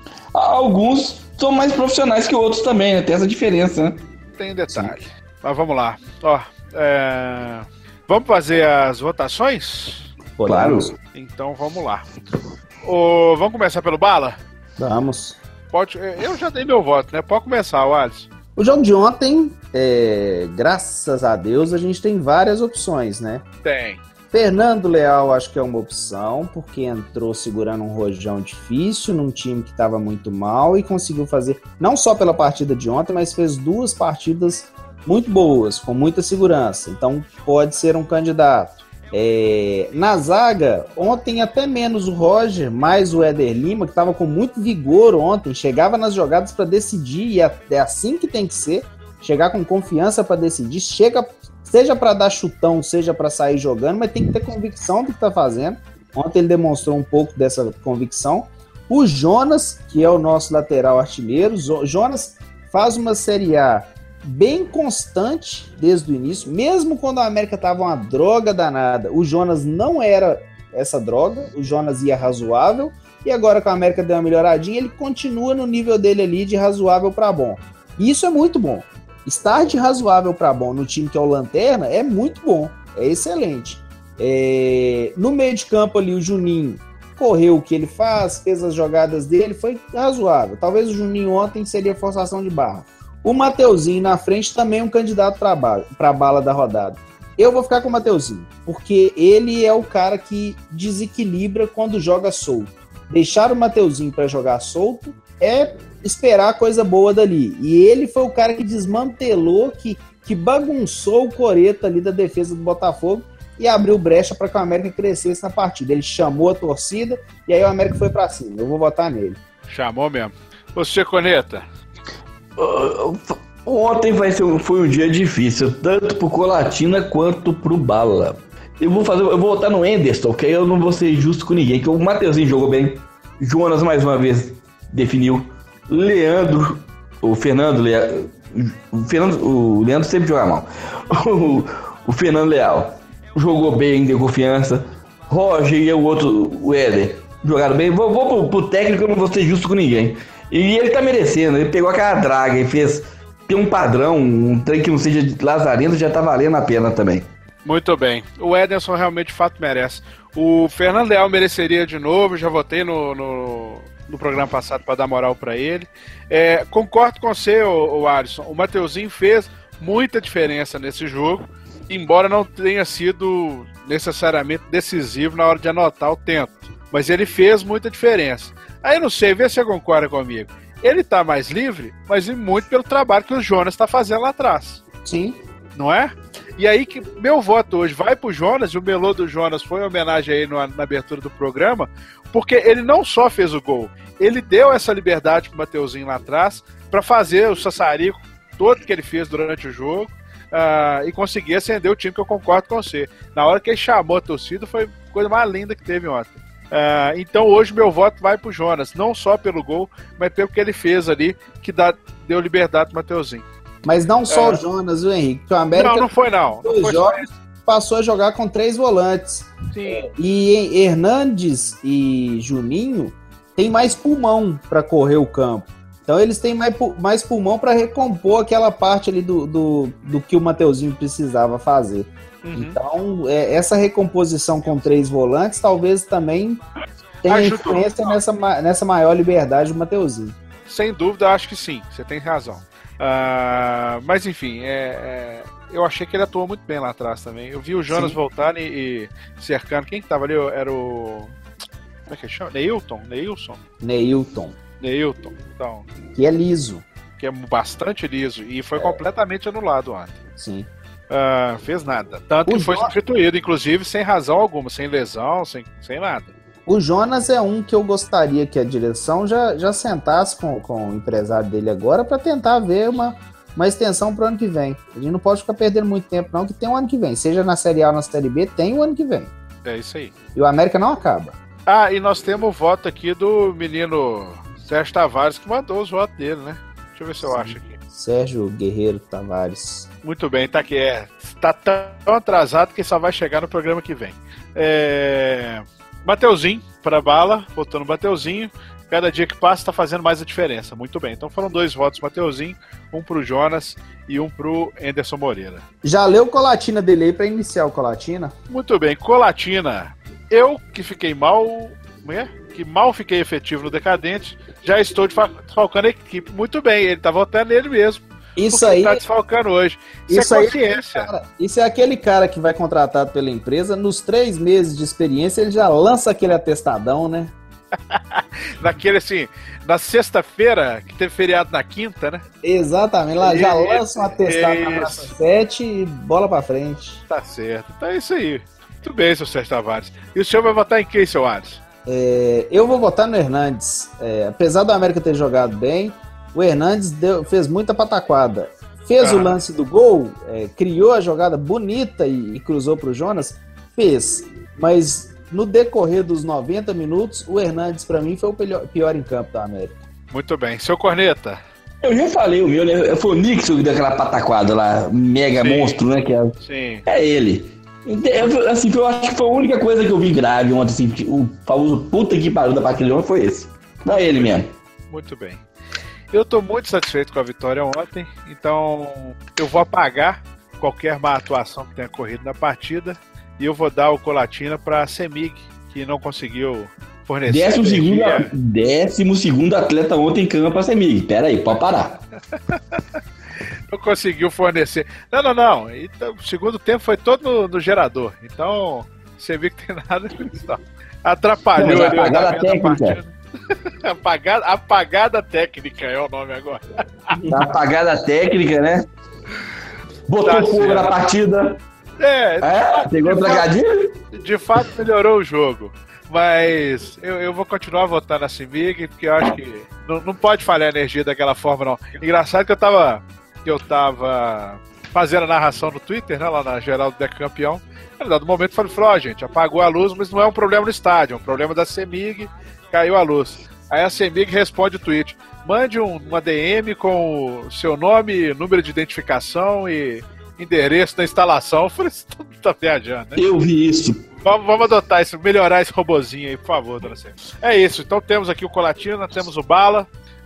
D: Alguns são mais profissionais que outros também, né? Tem essa diferença, né?
B: Tem detalhe. Sim. Mas vamos lá. Ó, é... Vamos fazer as votações?
D: Claro.
B: Então vamos lá. Ô, vamos começar pelo Bala?
C: Vamos.
B: Pode... Eu já dei meu voto, né? Pode começar, Alisson.
C: O jogo de ontem, é... graças a Deus, a gente tem várias opções, né?
B: Tem.
C: Fernando Leal acho que é uma opção, porque entrou segurando um rojão difícil num time que estava muito mal e conseguiu fazer, não só pela partida de ontem, mas fez duas partidas muito boas, com muita segurança. Então pode ser um candidato. É... Na zaga, ontem até menos o Roger, mais o Éder Lima, que estava com muito vigor ontem, chegava nas jogadas para decidir, e é assim que tem que ser, chegar com confiança para decidir, chega... Seja para dar chutão, seja para sair jogando, mas tem que ter convicção do que está fazendo. Ontem ele demonstrou um pouco dessa convicção. O Jonas, que é o nosso lateral artilheiro, Jonas faz uma Série A bem constante desde o início, mesmo quando a América estava uma droga danada. O Jonas não era essa droga, o Jonas ia razoável, e agora que a América deu uma melhoradinha, ele continua no nível dele ali de razoável para bom. E isso é muito bom. Estar de razoável para bom no time que é o Lanterna é muito bom, é excelente. É... No meio de campo ali, o Juninho correu o que ele faz, fez as jogadas dele, foi razoável. Talvez o Juninho ontem seria forçação de barra. O Mateuzinho na frente também é um candidato para bala, para bala da rodada. Eu vou ficar com o Mateuzinho, porque ele é o cara que desequilibra quando joga solto. Deixar o Mateuzinho para jogar solto é esperar coisa boa dali. E ele foi o cara que desmantelou, que, que bagunçou o coreto ali da defesa do Botafogo e abriu brecha para que o América crescesse na partida. Ele chamou a torcida e aí o América foi para cima. Eu vou votar nele.
B: Chamou mesmo. Você, Coneta?
D: Uh, ontem vai ser, foi um dia difícil, tanto pro Colatina quanto pro Bala. Eu vou fazer, eu vou votar no Anderson, que aí eu não vou ser justo com ninguém, que o Mateuzinho jogou bem. Jonas mais uma vez definiu. Leandro, o Fernando Leal, o, Fernando, o Leandro sempre joga mal. O, o Fernando Leal jogou bem, deu confiança. Roger e o outro, o Éder, jogaram bem. Vou, vou pro, pro técnico, eu não vou ser justo com ninguém. E ele tá merecendo, ele pegou aquela draga e fez ter um padrão, um trem que não seja lazarento, já tá valendo a pena também.
B: Muito bem. O Ederson realmente de fato merece. O Fernando Leal mereceria de novo, já votei no, no, no programa passado para dar moral para ele. É, concordo com você, o, o Alisson. O Mateuzinho fez muita diferença nesse jogo, embora não tenha sido necessariamente decisivo na hora de anotar o tempo. Mas ele fez muita diferença. Aí não sei, vê se você concorda comigo. Ele tá mais livre, mas muito pelo trabalho que o Jonas tá fazendo lá atrás.
C: Sim.
B: Não é? E aí que meu voto hoje vai pro Jonas, e o melô do Jonas foi uma homenagem aí no, na abertura do programa, porque ele não só fez o gol, ele deu essa liberdade pro Mateuzinho lá atrás para fazer o sassarico todo que ele fez durante o jogo uh, e conseguir acender o time, que eu concordo com você. Na hora que ele chamou a torcida, foi a coisa mais linda que teve ontem. Uh, então hoje meu voto vai pro Jonas, não só pelo gol, mas pelo que ele fez ali, que dá, deu liberdade pro Mateuzinho.
C: Mas não só é. o Jonas, o Henrique, porque o América...
B: Não, não foi não. não foi
C: jogos, passou a jogar com três volantes.
B: Sim.
C: E Hernandes e Juninho têm mais pulmão para correr o campo. Então eles têm mais, mais pulmão para recompor aquela parte ali do, do, do que o Mateuzinho precisava fazer. Uhum. Então, é, essa recomposição com três volantes talvez também tenha acho influência nessa, nessa maior liberdade do Mateuzinho.
B: Sem dúvida, acho que sim, você tem razão. Uh, mas enfim, é, é, eu achei que ele atuou muito bem lá atrás também. Eu vi o Jonas voltando e, e cercando. Quem que tava ali? Era o... Como é que chama? Neilton? Neilson?
C: Neilton.
B: Neilton, então.
C: Que é liso.
B: Que é bastante liso. E foi é. completamente anulado ontem.
C: Sim.
B: Uh, fez nada. Tanto o que foi Jonas... substituído, inclusive, sem razão alguma, sem lesão, sem, sem nada.
C: O Jonas é um que eu gostaria que a direção já, já sentasse com, com o empresário dele agora para tentar ver uma, uma extensão para o ano que vem. A gente não pode ficar perdendo muito tempo não, que tem o um ano que vem. Seja na Série A ou na Série B, tem o um ano que vem.
B: É isso aí.
C: E o América não acaba.
B: Ah, e nós temos o voto aqui do menino Sérgio Tavares, que mandou os votos dele, né? Deixa eu ver se eu acho aqui.
C: Sérgio Guerreiro Tavares.
B: Muito bem, tá aqui. É, tá tão atrasado que só vai chegar no programa que vem. É... Mateuzinho para bala, votando Mateuzinho. Cada dia que passa tá fazendo mais a diferença. Muito bem. Então foram dois votos Mateuzinho, um pro Jonas e um pro Anderson Moreira.
C: Já leu Colatina dele aí pra iniciar o Colatina?
B: Muito bem. Colatina. Eu que fiquei mal... É? Que mal fiquei efetivo no Decadente, já estou desfalcando a equipe. Muito bem, ele tá votando nele mesmo.
C: Isso aí.
B: Ele tá desfalcando hoje. Isso,
C: isso
B: é
C: aí,
B: consciência.
C: Cara, isso é aquele cara que vai contratado pela empresa, nos três meses de experiência, ele já lança aquele atestadão, né?
B: Naquele assim, na sexta-feira, que teve feriado na quinta, né?
C: Exatamente, lá já lança um atestado isso. Na Praça sete e bola pra frente.
B: Tá certo, então é isso aí. Muito bem, seu Sérgio Tavares. E o senhor vai votar em quem, seu Alisson?
C: É, eu vou votar no Hernandes. É, apesar do América ter jogado bem, o Hernandes deu, fez muita pataquada. Fez ah. o lance do gol, é, criou a jogada bonita e, e cruzou pro Jonas. Fez, mas no decorrer dos noventa minutos, o Hernandes, pra mim, foi o pior, pior em campo da América.
B: Muito bem. Seu Corneta?
D: Eu já falei o meu, né? Foi o Nixon que deu aquela pataquada lá, mega Sim. monstro, né? Que é,
B: Sim.
D: é ele. Assim, eu acho que foi a única coisa que eu vi grave ontem, assim, o famoso puta que pariu da Paquilhão foi esse. Não é ele mesmo.
B: Muito bem. Eu tô muito satisfeito com a vitória ontem, então eu vou apagar qualquer má atuação que tenha ocorrido na partida e eu vou dar o Colatina pra Semig, que não conseguiu fornecer
D: décimo segundo, décimo segundo atleta ontem em campo pra Semig. Pera aí, pode parar.
B: Não conseguiu fornecer. Não, não, não. Então, o segundo tempo foi todo no, no gerador. Então, você viu que tem nada com isso. Atrapalhou
D: não,
B: ali o
D: apagada técnica.
B: apagada, apagada técnica é o nome agora.
D: Apagada técnica, né? Botou tá fogo na partida.
B: É,
D: é pegou o trocadilho?
B: De fato, melhorou o jogo. Mas eu, eu vou continuar votando na Semig, porque eu acho que não, não pode falhar a energia daquela forma, não. Engraçado que eu tava. que eu tava fazendo a narração no Twitter, né, lá na Geraldo Deck Campeão. No dado momento eu falei, ó, oh, gente, apagou a luz, mas não é um problema no estádio, é um problema da Semig, caiu a luz. Aí a Semig responde o tweet, mande um, uma D M com o seu nome, número de identificação e endereço da instalação. Eu falei, você tá viajando, né?
D: Eu vi isso.
B: Vamos, vamos adotar isso, melhorar esse robozinho aí, por favor, dona Semig. É isso, então temos aqui o Colatina, temos o Bala.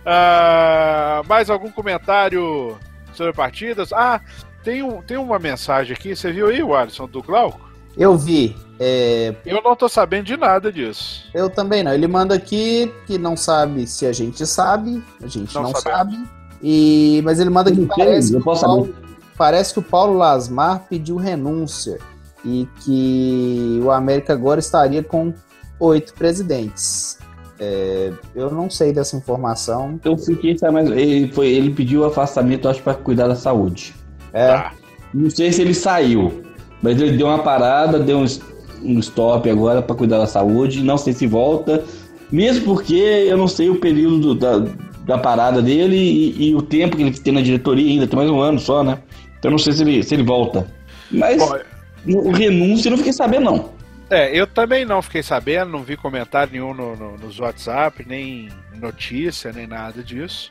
B: Uh, mais algum comentário sobre partidas? Ah, tem, um, tem uma mensagem aqui, você viu aí, Alisson, do Glauco?
C: Eu vi. É...
B: Eu não tô sabendo de nada disso.
C: Eu também não. Ele manda aqui que não sabe se a gente sabe, a gente não, não sabe. E... Mas ele manda que parece,
D: eu posso
C: Paulo,
D: saber.
C: parece que o Paulo Lasmar pediu renúncia e que o América agora estaria com oito presidentes. É, eu não sei dessa informação.
D: Eu fiquei, sabe, mas ele, foi, ele pediu afastamento, acho, para cuidar da saúde.
C: É.
B: Tá.
D: Não sei se ele saiu, mas ele deu uma parada, deu um, um stop agora para cuidar da saúde. Não sei se volta, mesmo porque eu não sei o período da, da parada dele e, e o tempo que ele tem na diretoria ainda, tem mais um ano só, né? Então eu não sei se ele, se ele volta. Mas Bom, o renúncio eu não fiquei sabendo, não.
B: É, eu também não fiquei sabendo, não vi comentário nenhum no, no, nos WhatsApp, nem notícia, nem nada disso.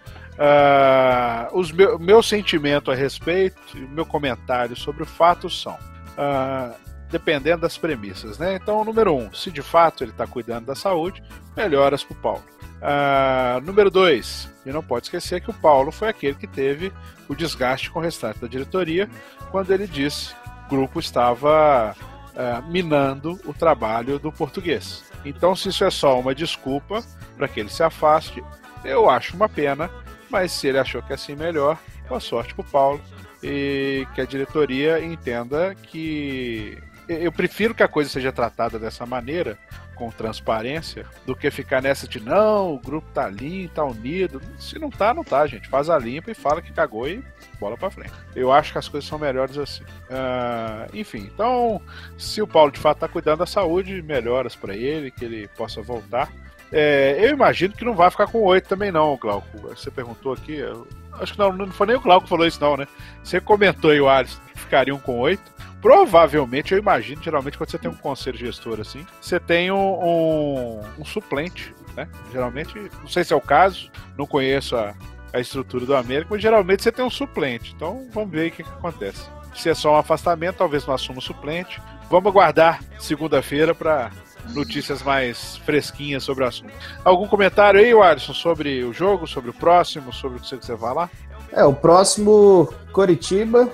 B: Uh, os meu, meu sentimento a respeito e o meu comentário sobre o fato são, uh, dependendo das premissas, né? Então, número um, se de fato ele está cuidando da saúde, melhoras para o Paulo. Uh, número dois, e não pode esquecer que o Paulo foi aquele que teve o desgaste com o restante da diretoria quando ele disse que o grupo estava uh, minando o trabalho do português. Então, se isso é só uma desculpa para que ele se afaste, eu acho uma pena, mas se ele achou que é assim melhor, boa sorte pro Paulo e que a diretoria entenda que eu prefiro que a coisa seja tratada dessa maneira, com transparência, do que ficar nessa de não, o grupo tá limpo, tá unido. Se não tá, não tá, gente. Faz a limpa e fala que cagou e bola pra frente. Eu acho que as coisas são melhores assim. Uh, enfim, então, se o Paulo de fato tá cuidando da saúde, melhoras pra ele, que ele possa voltar. É, eu imagino que não vai ficar com oito também não, Glauco. Você perguntou aqui, eu, acho que não, não foi nem o Glauco que falou isso não, né? Você comentou aí, o Alisson, que ficariam com oito. Provavelmente, eu imagino, geralmente quando você tem um conselho gestor assim, você tem um, um, um suplente, né? Geralmente, não sei se é o caso, não conheço a, a estrutura do América, mas geralmente você tem um suplente. Então vamos ver o que, que acontece. Se é só um afastamento, talvez não assuma o suplente. Vamos aguardar segunda-feira para notícias mais fresquinhas sobre o assunto. Algum comentário aí, Alisson, sobre o jogo, sobre o próximo, sobre o que você quiser falar?
C: É, o próximo Coritiba,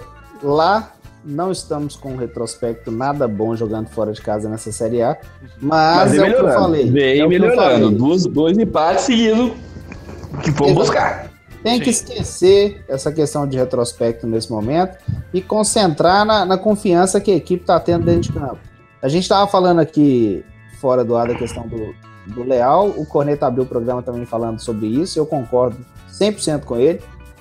C: lá não estamos com um retrospecto nada bom jogando fora de casa nessa Série A, mas, mas é o que eu falei.
D: Vem
C: é
D: melhorando, dois, dois empates seguidos que fomos buscar.
C: Tem Sim. que esquecer essa questão de retrospecto nesse momento e concentrar na, na confiança que a equipe está tendo dentro de campo. A gente estava falando aqui, fora do ar, da questão do, do Leal, o Corneta abriu o programa também falando sobre isso, eu concordo cem por cento com ele.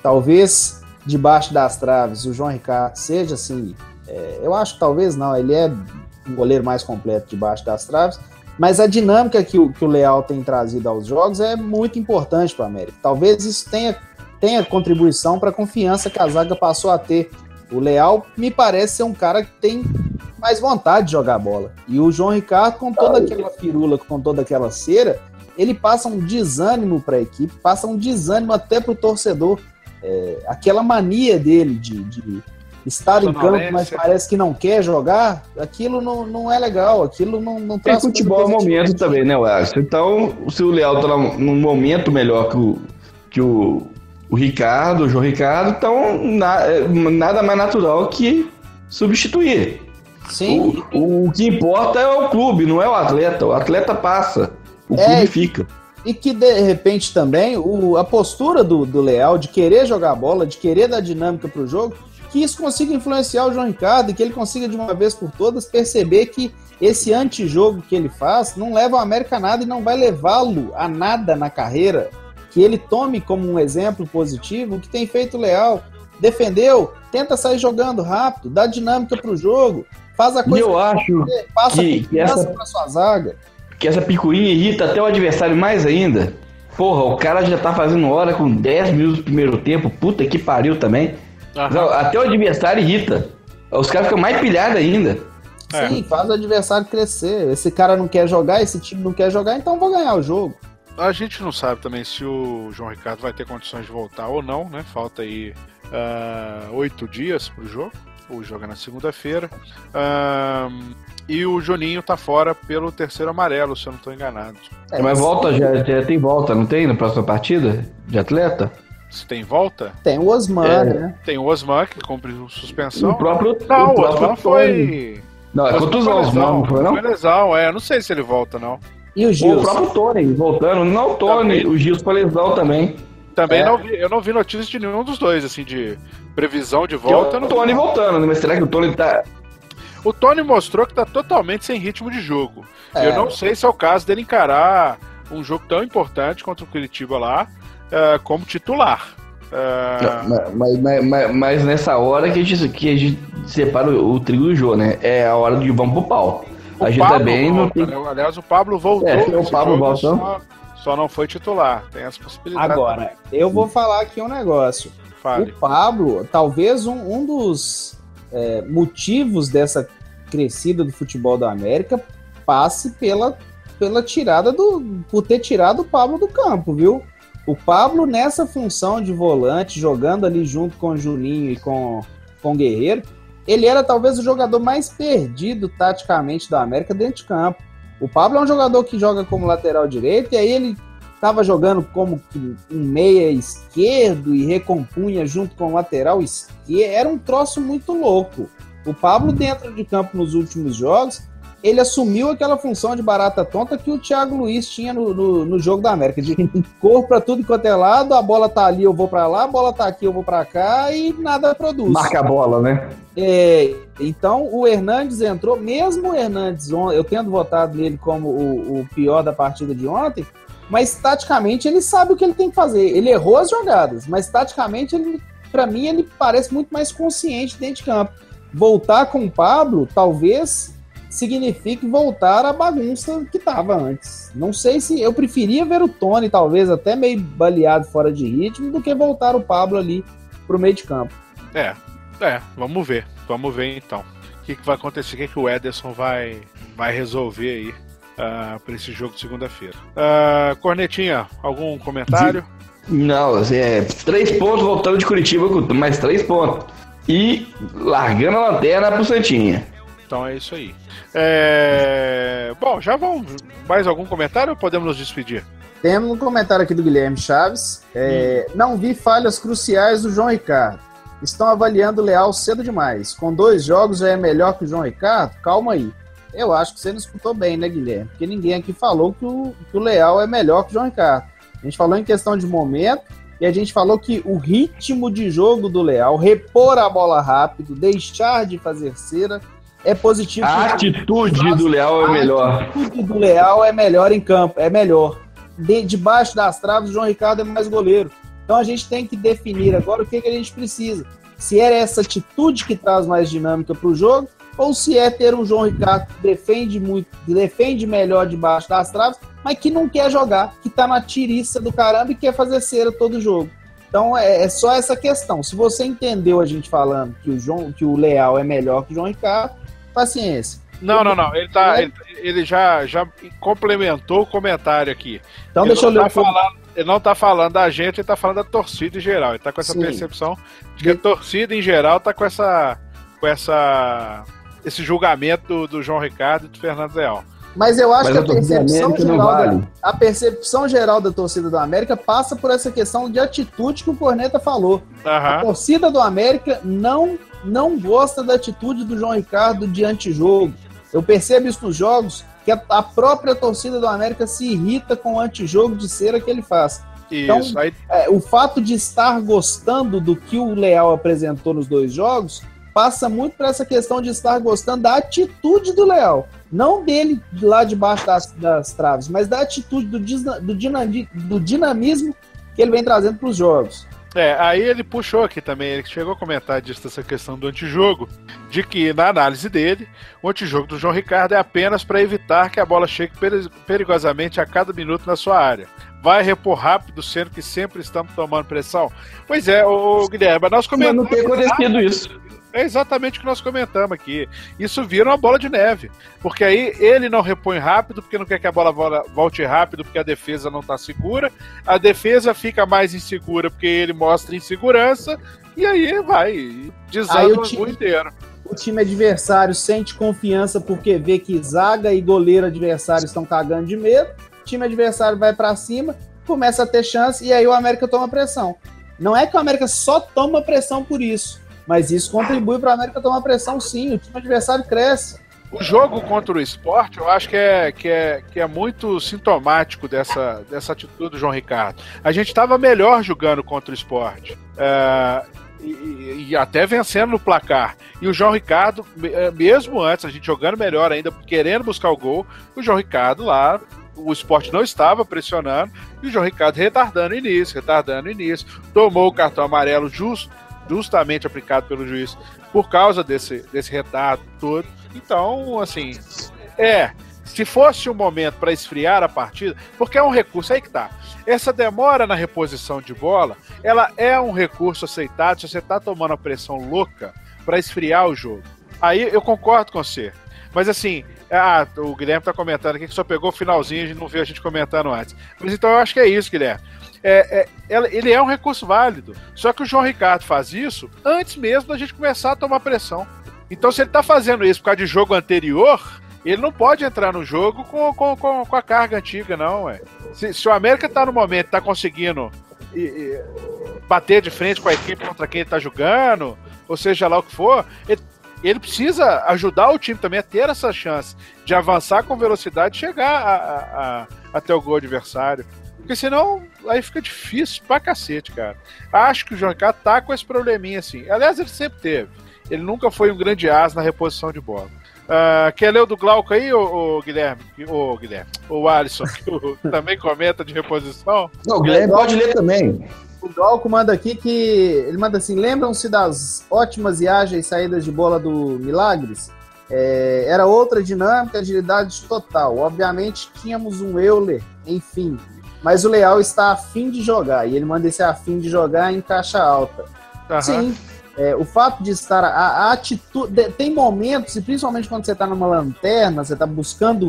C: Talvez debaixo das traves o João Ricardo seja assim, é, eu acho que talvez não, ele é um goleiro mais completo debaixo das traves, mas a dinâmica que o, que o Leal tem trazido aos jogos é muito importante para o América. Talvez isso tenha, tenha contribuição para a confiança que a zaga passou a ter. O Leal me parece ser um cara que tem mais vontade de jogar bola. E o João Ricardo, com toda aquela firula, com toda aquela cera, ele passa um desânimo para a equipe, passa um desânimo até para o torcedor. É, aquela mania dele de, de estar em campo, mas parece que não quer jogar, aquilo não, não é legal, aquilo não, não traz...
D: Tem futebol ao momento também, né, Alisson? Então, se o Leal tá num momento melhor que o, que o, o Ricardo, o João Ricardo, então na, nada mais natural que substituir.
C: Sim.
D: O, o que importa é o clube, não é o atleta. O atleta passa, o
C: é,
D: clube fica.
C: E que, de repente, também, o, a postura do, do Leal de querer jogar bola, de querer dar dinâmica pro jogo, que isso consiga influenciar o João Ricardo e que ele consiga, de uma vez por todas, perceber que esse antijogo que ele faz não leva o América a nada e não vai levá-lo a nada na carreira. Que ele tome como um exemplo positivo o que tem feito o Leal. Defendeu, tenta sair jogando rápido, dá dinâmica pro jogo, faz a coisa
D: eu acho
C: fazer, passa
D: que, que essa
C: pra sua zaga.
D: Que essa picuinha irrita até o adversário mais ainda. Porra, o cara já tá fazendo hora com dez minutos do primeiro tempo. Puta que pariu também. Uhum. Até o adversário irrita. Os caras ficam mais pilhados ainda.
C: Sim, é. Faz o adversário crescer. Esse cara não quer jogar, esse time não quer jogar, então vou ganhar o jogo.
B: A gente não sabe também se o João Ricardo vai ter condições de voltar ou não, né? Falta aí oito uh, dias pro jogo. O jogo é na segunda-feira. Uh, e o Juninho tá fora pelo terceiro amarelo, se eu não tô enganado.
D: É, mas volta, já, já tem volta, não tem na próxima partida de atleta?
B: Se tem volta?
C: Tem o Osman, é. né?
B: Tem o Osman que cumpriu suspensão.
D: O próprio
B: Não,
D: o
B: o Osman foi...
D: Não, é contusão, o Osman não foi, não?
B: Foi lesão, é. Não sei se ele volta, não.
C: E o Gilson?
D: O próprio Tony voltando. Não o Tony, também. O Gilson foi lesão também.
B: Também é. não vi, eu não vi notícias de nenhum dos dois, assim, de previsão de volta.
D: O Tony voltando, mas será que o Tony tá...
B: O Tony mostrou que tá totalmente sem ritmo de jogo. É. Eu não sei se é o caso dele encarar um jogo tão importante contra o Curitiba lá uh, como titular. Uh...
D: Não, mas, mas, mas, mas nessa hora que a gente, que a gente separa o, o trigo do jogo, né? É a hora de vamos pro pau.
B: O
D: a gente
B: Pablo
D: também
B: volta,
D: não tem...
B: né? Aliás, o Pablo voltou.
D: É, o Pablo voltou.
B: Só, só não foi titular. Tem essa possibilidade.
C: Agora,
B: também.
C: eu vou falar aqui um negócio.
B: Fale.
C: O Pablo, talvez um, um dos é, motivos dessa crescida do futebol da América passe pela, pela tirada do... por ter tirado o Pablo do campo, viu? O Pablo, nessa função de volante, jogando ali junto com o Juninho e com, com o Guerreiro, ele era talvez o jogador mais perdido taticamente da América dentro de campo. O Pablo é um jogador que joga como lateral direito, e aí ele estava jogando como um meia esquerdo e recompunha junto com o lateral esquerdo. Era um troço muito louco. O Pablo, dentro de campo nos últimos jogos, ele assumiu aquela função de barata tonta que o Thiago Luiz tinha no, no, no jogo da América, de corpo para tudo quanto é lado, a bola tá ali, eu vou para lá, a bola tá aqui, eu vou para cá, e nada produz.
D: Marca a bola, né?
C: É, então o Hernandes entrou, mesmo o Hernandes, eu tendo votado nele como o, o pior da partida de ontem, mas taticamente ele sabe o que ele tem que fazer. Ele errou as jogadas, mas taticamente, ele, para mim, ele parece muito mais consciente dentro de campo. Voltar com o Pablo, talvez... signifique voltar à bagunça que estava antes. Não sei se... Eu preferia ver o Tony, talvez, até meio baleado fora de ritmo, do que voltar o Pablo ali pro meio de campo.
B: É, é, vamos ver. Vamos ver, então. O que, que vai acontecer, o que, que o Ederson vai, vai resolver aí uh, para esse jogo de segunda-feira. Uh, Cornetinha, algum comentário?
D: Não, assim, é três pontos voltando de Curitiba, mais três pontos. E largando a lanterna pro Santinha.
B: Então é isso aí. É... Bom, já vão. Mais algum comentário ou podemos nos despedir?
C: Temos um comentário aqui do Guilherme Chaves. É, hum. Não vi falhas cruciais do João Ricardo. Estão avaliando o Leal cedo demais. Com dois jogos já é melhor que o João Ricardo? Calma aí. Eu acho que você não escutou bem, né, Guilherme? Porque ninguém aqui falou que o, que o Leal é melhor que o João Ricardo. A gente falou em questão de momento e a gente falou que o ritmo de jogo do Leal, repor a bola rápido, deixar de fazer cera, é positivo.
D: A atitude do Leal é melhor.
C: A atitude do Leal é melhor em campo, é melhor. De, debaixo das traves, o João Ricardo é mais goleiro. Então a gente tem que definir agora o que, que a gente precisa. Se é essa atitude que traz mais dinâmica para o jogo, ou se é ter um João Ricardo que defende muito, que defende melhor debaixo das traves, mas que não quer jogar, que tá na tiriça do caramba e quer fazer cera todo jogo. Então é, é só essa questão. Se você entendeu a gente falando que o, João, que o Leal é melhor que o João Ricardo, paciência.
B: Não, não, não. Ele, tá, ele, ele já, já complementou o comentário aqui.
C: Então
B: ele
C: deixa eu ler
B: tá
C: o
B: falando, Ele não tá falando da gente, ele tá falando da torcida em geral. Ele tá com essa Sim. percepção de que a torcida em geral tá com essa, com essa esse julgamento do, do João Ricardo e do Fernando Leal.
C: Mas eu acho
D: Mas
C: que a percepção, geral
D: vale.
C: da, a percepção geral da torcida do América passa por essa questão de atitude que o Corneta falou.
B: Uhum.
C: A torcida do América não, não gosta da atitude do João Ricardo de antijogo. Eu percebo isso nos jogos, que a, a própria torcida do América se irrita com o antijogo de cera que ele faz.
B: Isso,
C: então,
B: aí...
C: é, o fato de estar gostando do que o Leal apresentou nos dois jogos passa muito por essa questão de estar gostando da atitude do Leal. Não dele lá debaixo das, das traves, mas da atitude, do, do, dinami, do dinamismo que ele vem trazendo para os jogos.
B: É, aí ele puxou aqui também, ele chegou a comentar disso, dessa questão do antijogo, de que, na análise dele, o antijogo do João Ricardo é apenas para evitar que a bola chegue perigosamente a cada minuto na sua área. Vai repor rápido, sendo que sempre estamos tomando pressão? Pois é, ô, Guilherme, nós comentamos...
D: Mas não tem acontecido isso.
B: É exatamente o que nós comentamos aqui. Isso vira uma bola de neve. Porque aí ele não repõe rápido, porque não quer que a bola volte rápido, porque a defesa não está segura. A defesa fica mais insegura, porque ele mostra insegurança. E aí vai, desanda o jogo inteiro.
C: O time adversário sente confiança porque vê que zaga e goleiro adversário estão cagando de medo. O time adversário vai para cima, começa a ter chance, e aí o América toma pressão. Não é que o América só toma pressão por isso, mas isso contribui para a América tomar pressão, sim. O time adversário cresce.
B: O jogo contra o Sport, eu acho que é, que é, que é muito sintomático dessa, dessa atitude do João Ricardo. A gente estava melhor jogando contra o Sport. É, e, e até vencendo no placar. E o João Ricardo, mesmo antes, a gente jogando melhor ainda, querendo buscar o gol, o João Ricardo lá, o Sport não estava pressionando, e o João Ricardo retardando o início, retardando o início. Tomou o cartão amarelo justo, justamente aplicado pelo juiz por causa desse, desse retardo todo. Então, assim, é, se fosse um momento para esfriar a partida, porque é um recurso, aí que tá, essa demora na reposição de bola, ela é um recurso aceitado se você tá tomando a pressão louca para esfriar o jogo. Aí eu concordo com você, mas assim, ah, o Guilherme tá comentando aqui que só pegou o finalzinho, a gente não viu a gente comentando antes, mas então eu acho que é isso, Guilherme. É, é, ele é um recurso válido. Só que o João Ricardo faz isso antes mesmo da gente começar a tomar pressão. Então, se ele tá fazendo isso por causa de jogo anterior, ele não pode entrar no jogo com, com, com, com a carga antiga, não. Ué. Se, se o América tá no momento, tá conseguindo e, e, bater de frente com a equipe contra quem ele tá jogando, ou seja lá o que for, ele, ele precisa ajudar o time também a ter essa chance de avançar com velocidade e chegar a, a, a, até o gol adversário. Porque senão, aí fica difícil pra cacete, cara. Acho que o João Ricardo tá com esse probleminha assim. Aliás, ele sempre teve. Ele nunca foi um grande as na reposição de bola. Uh, quer ler o do Glauco aí, ô, ô Guilherme? Ô, Guilherme. O Alisson, que também comenta de reposição?
D: Não, o Guilherme pode ler também.
C: O Glauco manda aqui que... Ele manda assim, lembram-se das ótimas e ágeis saídas de bola do Milagres? É, era outra dinâmica, agilidade total. Obviamente, tínhamos um Euler, enfim... Mas o Leal está afim de jogar, e ele manda esse afim de jogar em caixa alta. Uhum. Sim, é, o fato de estar... A, a atitude, tem momentos, e principalmente quando você está numa lanterna, você está buscando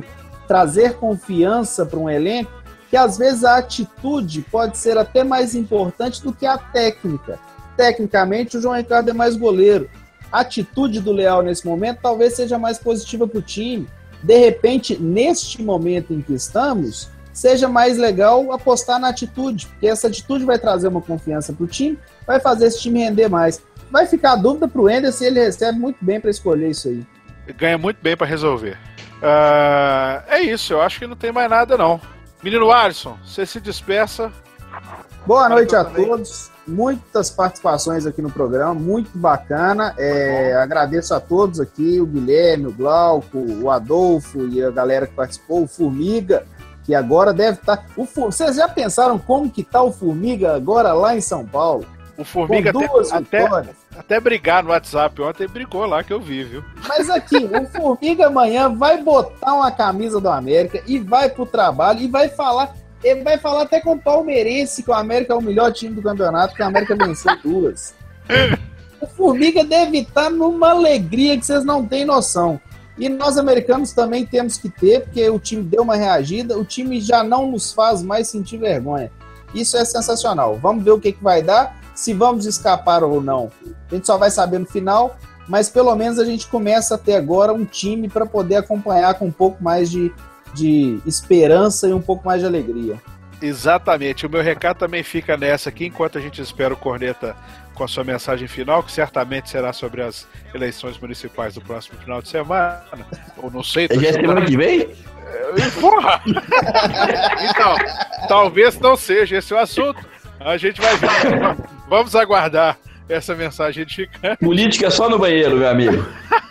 C: trazer confiança para um elenco, que às vezes a atitude pode ser até mais importante do que a técnica. Tecnicamente, o João Ricardo é mais goleiro. A atitude do Leal nesse momento talvez seja mais positiva para o time. De repente, neste momento em que estamos, seja mais legal apostar na atitude, porque essa atitude vai trazer uma confiança para o time, vai fazer esse time render mais. Vai ficar a dúvida para o Ender se ele recebe muito bem para escolher isso aí.
B: Ganha muito bem para resolver. Uh, é isso, eu acho que não tem mais nada não. Menino Alisson, você se despeça.
C: Boa noite a todos. Muitas participações aqui no programa, muito bacana. É, agradeço a todos aqui, o Guilherme, o Glauco, o Adolfo e a galera que participou, o Formiga, que agora deve estar... O, vocês já pensaram como que tá o Formiga agora lá em São Paulo?
B: O Formiga até, até, até brigar no WhatsApp ontem, brigou lá que eu vi, viu?
C: Mas aqui, o Formiga amanhã vai botar uma camisa do América e vai pro trabalho e vai falar... Ele vai falar até com o palmeirense que o América é o melhor time do campeonato, que o América venceu duas. O Formiga deve estar numa alegria que vocês não têm noção. E nós americanos também temos que ter, porque o time deu uma reagida, o time já não nos faz mais sentir vergonha. Isso é sensacional. Vamos ver o que, que vai dar, se vamos escapar ou não. A gente só vai saber no final, mas pelo menos a gente começa a ter agora um time para poder acompanhar com um pouco mais de... de esperança e um pouco mais de alegria.
B: Exatamente, o meu recado também fica nessa aqui, enquanto a gente espera o Corneta com a sua mensagem final, que certamente será sobre as eleições municipais do próximo final de semana, ou não sei...
D: É já semana que vem?
B: Porra! Então, talvez não seja esse o assunto, a gente vai ver, vamos aguardar essa mensagem de Chicane.
D: Política só no banheiro, meu amigo.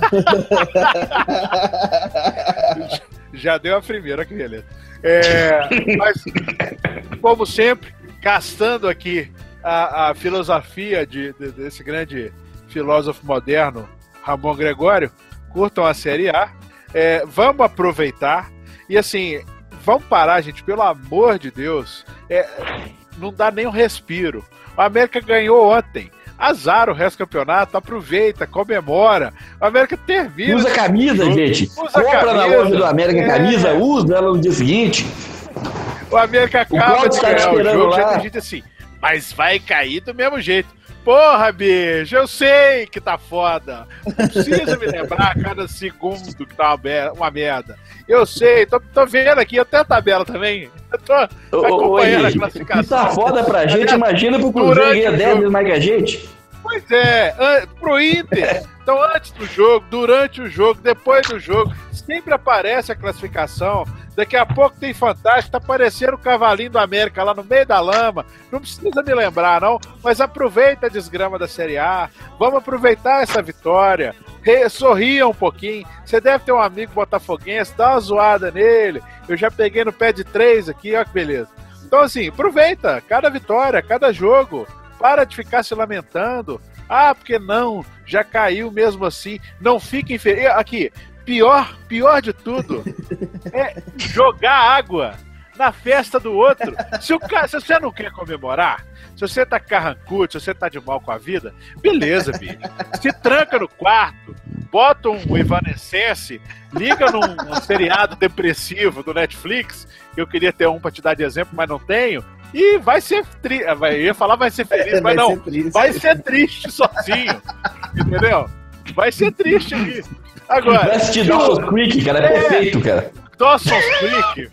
B: Já deu a primeira, que beleza. É, mas, como sempre, gastando aqui a, a filosofia de, de, desse grande filósofo moderno, Ramon Gregório, curtam a Série A, é, vamos aproveitar e assim, vamos parar, gente, pelo amor de Deus, é, não dá nem um respiro. O América ganhou ontem. Azar o resto do campeonato, aproveita, comemora. O América termina.
D: Usa camisa, jogo, gente. Usa Compra camisa, na loja do América é... camisa, usa ela no dia seguinte.
B: O América acaba de ganhar o jogo, já tem gente assim, mas vai cair do mesmo jeito. Porra, bicho, eu sei que tá foda. Não precisa me lembrar a cada segundo que tá uma merda. Eu sei, tô, tô vendo aqui até a tabela também. Eu tô acompanhando a classificação.
D: Se tá foda pra gente, imagina pro Cruzeiro que é dez vezes mais que a gente.
B: Pois é, pro Inter. Então, antes do jogo, durante o jogo, depois do jogo, sempre aparece a classificação. Daqui a pouco tem Fantástico, tá aparecendo o cavalinho do América lá no meio da lama. Não precisa me lembrar, não, mas aproveita a desgrama da Série A. Vamos aproveitar essa vitória. Re- sorria um pouquinho. Você deve ter um amigo botafoguense, dá uma zoada nele. Eu já peguei no pé de três aqui, olha que beleza. Então, assim, aproveita cada vitória, cada jogo. Para de ficar se lamentando. Ah, porque não, já caiu mesmo assim. Não fique infeliz. Aqui, pior, pior de tudo é jogar água na festa do outro. Se, o cara, se você não quer comemorar, se você tá carrancudo, se você tá de mal com a vida, beleza, bicho. Se tranca no quarto, bota um Evanescence, liga num um seriado depressivo do Netflix, que eu queria ter um pra te dar de exemplo, mas não tenho. E vai ser triste. Eu ia falar vai ser feliz, é, mas não. Ser vai ser triste sozinho. Entendeu? Vai ser triste ali. Agora.
D: Vai assistir Dawson's Creek, cara. É, é perfeito, cara.
B: Dawson's Creek.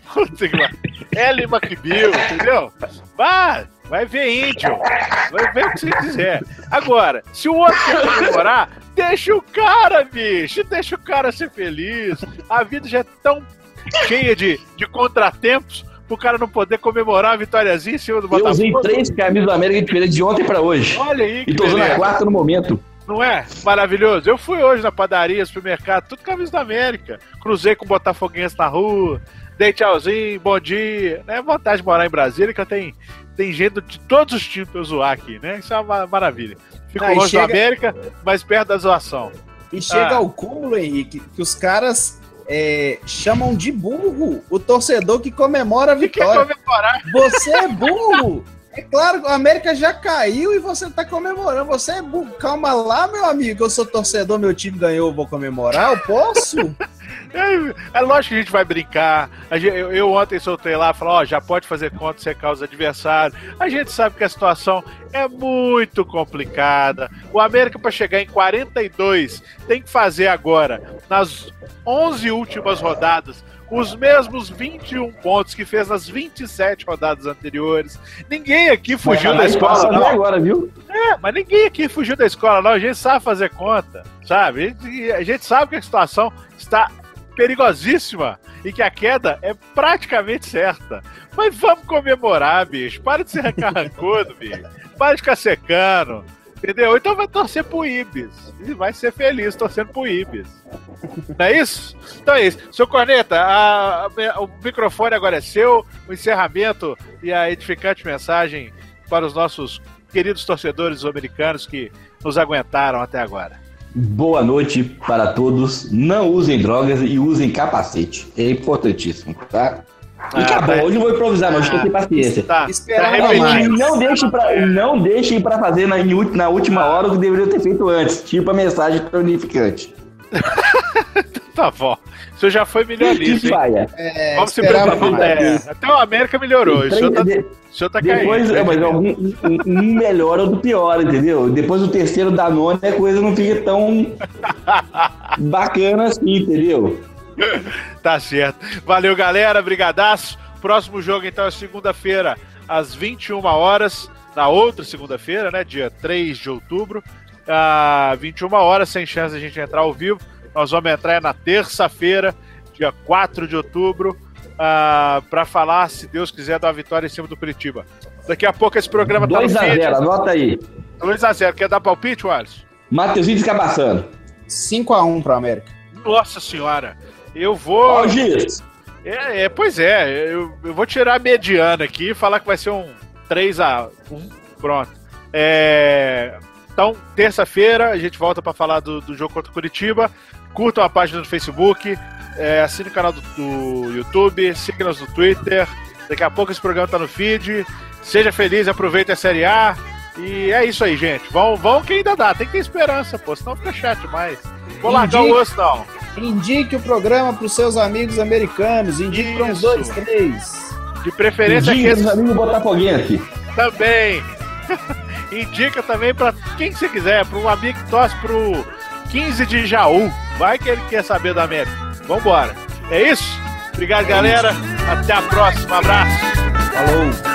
B: Ellie McBeal, entendeu? Vai, vai ver Angel. Vai ver o que você quiser. Agora, se o outro quer comemorar, deixa o cara, bicho. Deixa o cara ser feliz. A vida já é tão cheia de, de contratempos. Pro cara não poder comemorar a vitóriazinha em cima do Botafogo.
D: Eu usei três camisas do América diferentes de ontem pra hoje.
B: Olha aí, que
D: E tô usando beleza. A quarta no momento.
B: Não é? Maravilhoso. Eu fui hoje na padaria, supermercado, tudo camisa da América. Cruzei com botafoguense na rua, dei tchauzinho, bom dia. É vontade de morar em Brasília, que tem, tem gente de todos os times pra eu zoar aqui, né? Isso é uma maravilha. Fico ah, longe chega... da América, mas perto da zoação.
C: E chega ah. ao cúmulo, Henrique, que os caras... É, chamam de burro o torcedor que comemora a vitória.
B: Que quer comemorar?
C: Você é burro! É claro, a América já caiu e você tá comemorando. Você é burro. Calma lá, meu amigo. Eu sou torcedor, meu time ganhou, eu vou comemorar. Eu posso?
B: É, é lógico que a gente vai brincar. A gente, eu, eu ontem soltei lá, falei, ó, já pode fazer conta, você causa adversário. A gente sabe que a situação é muito complicada. O América, para chegar em quarenta e dois, tem que fazer agora, nas onze últimas rodadas, os mesmos vinte e um pontos que fez nas vinte e sete rodadas anteriores. Ninguém aqui fugiu da escola, não.
D: Agora, viu?
B: É, mas ninguém aqui fugiu da escola, não. A gente sabe fazer conta, sabe? A gente, a gente sabe que a situação está perigosíssima e que a queda é praticamente certa. Mas vamos comemorar, bicho. Para de ser carrancudo, bicho. Para de ficar secando. Entendeu? Então vai torcer pro Ibis. E vai ser feliz torcendo pro Ibis. Não é isso? Então é isso. Seu Corneta, a, a, o microfone agora é seu. O encerramento e a edificante mensagem para os nossos queridos torcedores americanos que nos aguentaram até agora.
D: Boa noite para todos. Não usem drogas e usem capacete. É importantíssimo, tá? E ah, acabou, tá. Hoje eu vou improvisar, mas ah, tem que ter paciência. Tá,
B: Esperar
D: tá mais. Não deixem pra, não deixem pra fazer na, na última hora o que deveriam ter feito antes. Tipo a mensagem tonificante.
B: Tá bom. O senhor já foi melhorista, hein?
C: É,
B: Vamos se preparar. É, até o América melhorou. O senhor tá,
D: de,
B: o senhor tá
D: depois,
B: caindo.
D: É, mas algum, um, um melhora do pior, entendeu? Depois do terceiro da nona, a coisa não fica tão bacana assim, entendeu?
B: Tá certo. Valeu, galera. Brigadaço. Próximo jogo, então, é segunda-feira, às vinte e uma horas. Na outra segunda-feira, né? Dia três de outubro. Às vinte e uma horas, sem chance de a gente entrar ao vivo. Nós vamos entrar na terça-feira, dia quatro de outubro, uh, para falar, se Deus quiser, da vitória em cima do Curitiba. Daqui a pouco esse programa tá no feed.
D: dois a zero, anota aí.
B: dois a zero. Quer dar palpite, Wallace?
D: Matheusinho descabaçando.
C: cinco a um para o América.
B: Nossa senhora. Eu vou...
D: Ó, Gis.
B: É, é, pois é. Eu, eu vou tirar a mediana aqui e falar que vai ser um três a um. Pronto. É... Então, terça-feira, a gente volta para falar do, do jogo contra o Curitiba. Curtam a página do Facebook, é, assine o canal do, do YouTube, siga-nos no Twitter. Daqui a pouco esse programa tá no feed. Seja feliz, aproveite a Série A. E é isso aí, gente. Vão, vão que ainda dá. Tem que ter esperança, pô. Senão fica chato demais. Vou largar o osso, não.
C: Indique o programa para os seus amigos americanos. Indique para uns dois, três.
B: De preferência
D: aqui. Indique para os amigos botafoguenses.
B: Também. Indica também para quem que você quiser. Para um amigo que torce pro quinze de Jaú. Vai que ele quer saber da América. Vambora. É isso? Obrigado, galera. Até a próxima. Abraço.
C: Falou.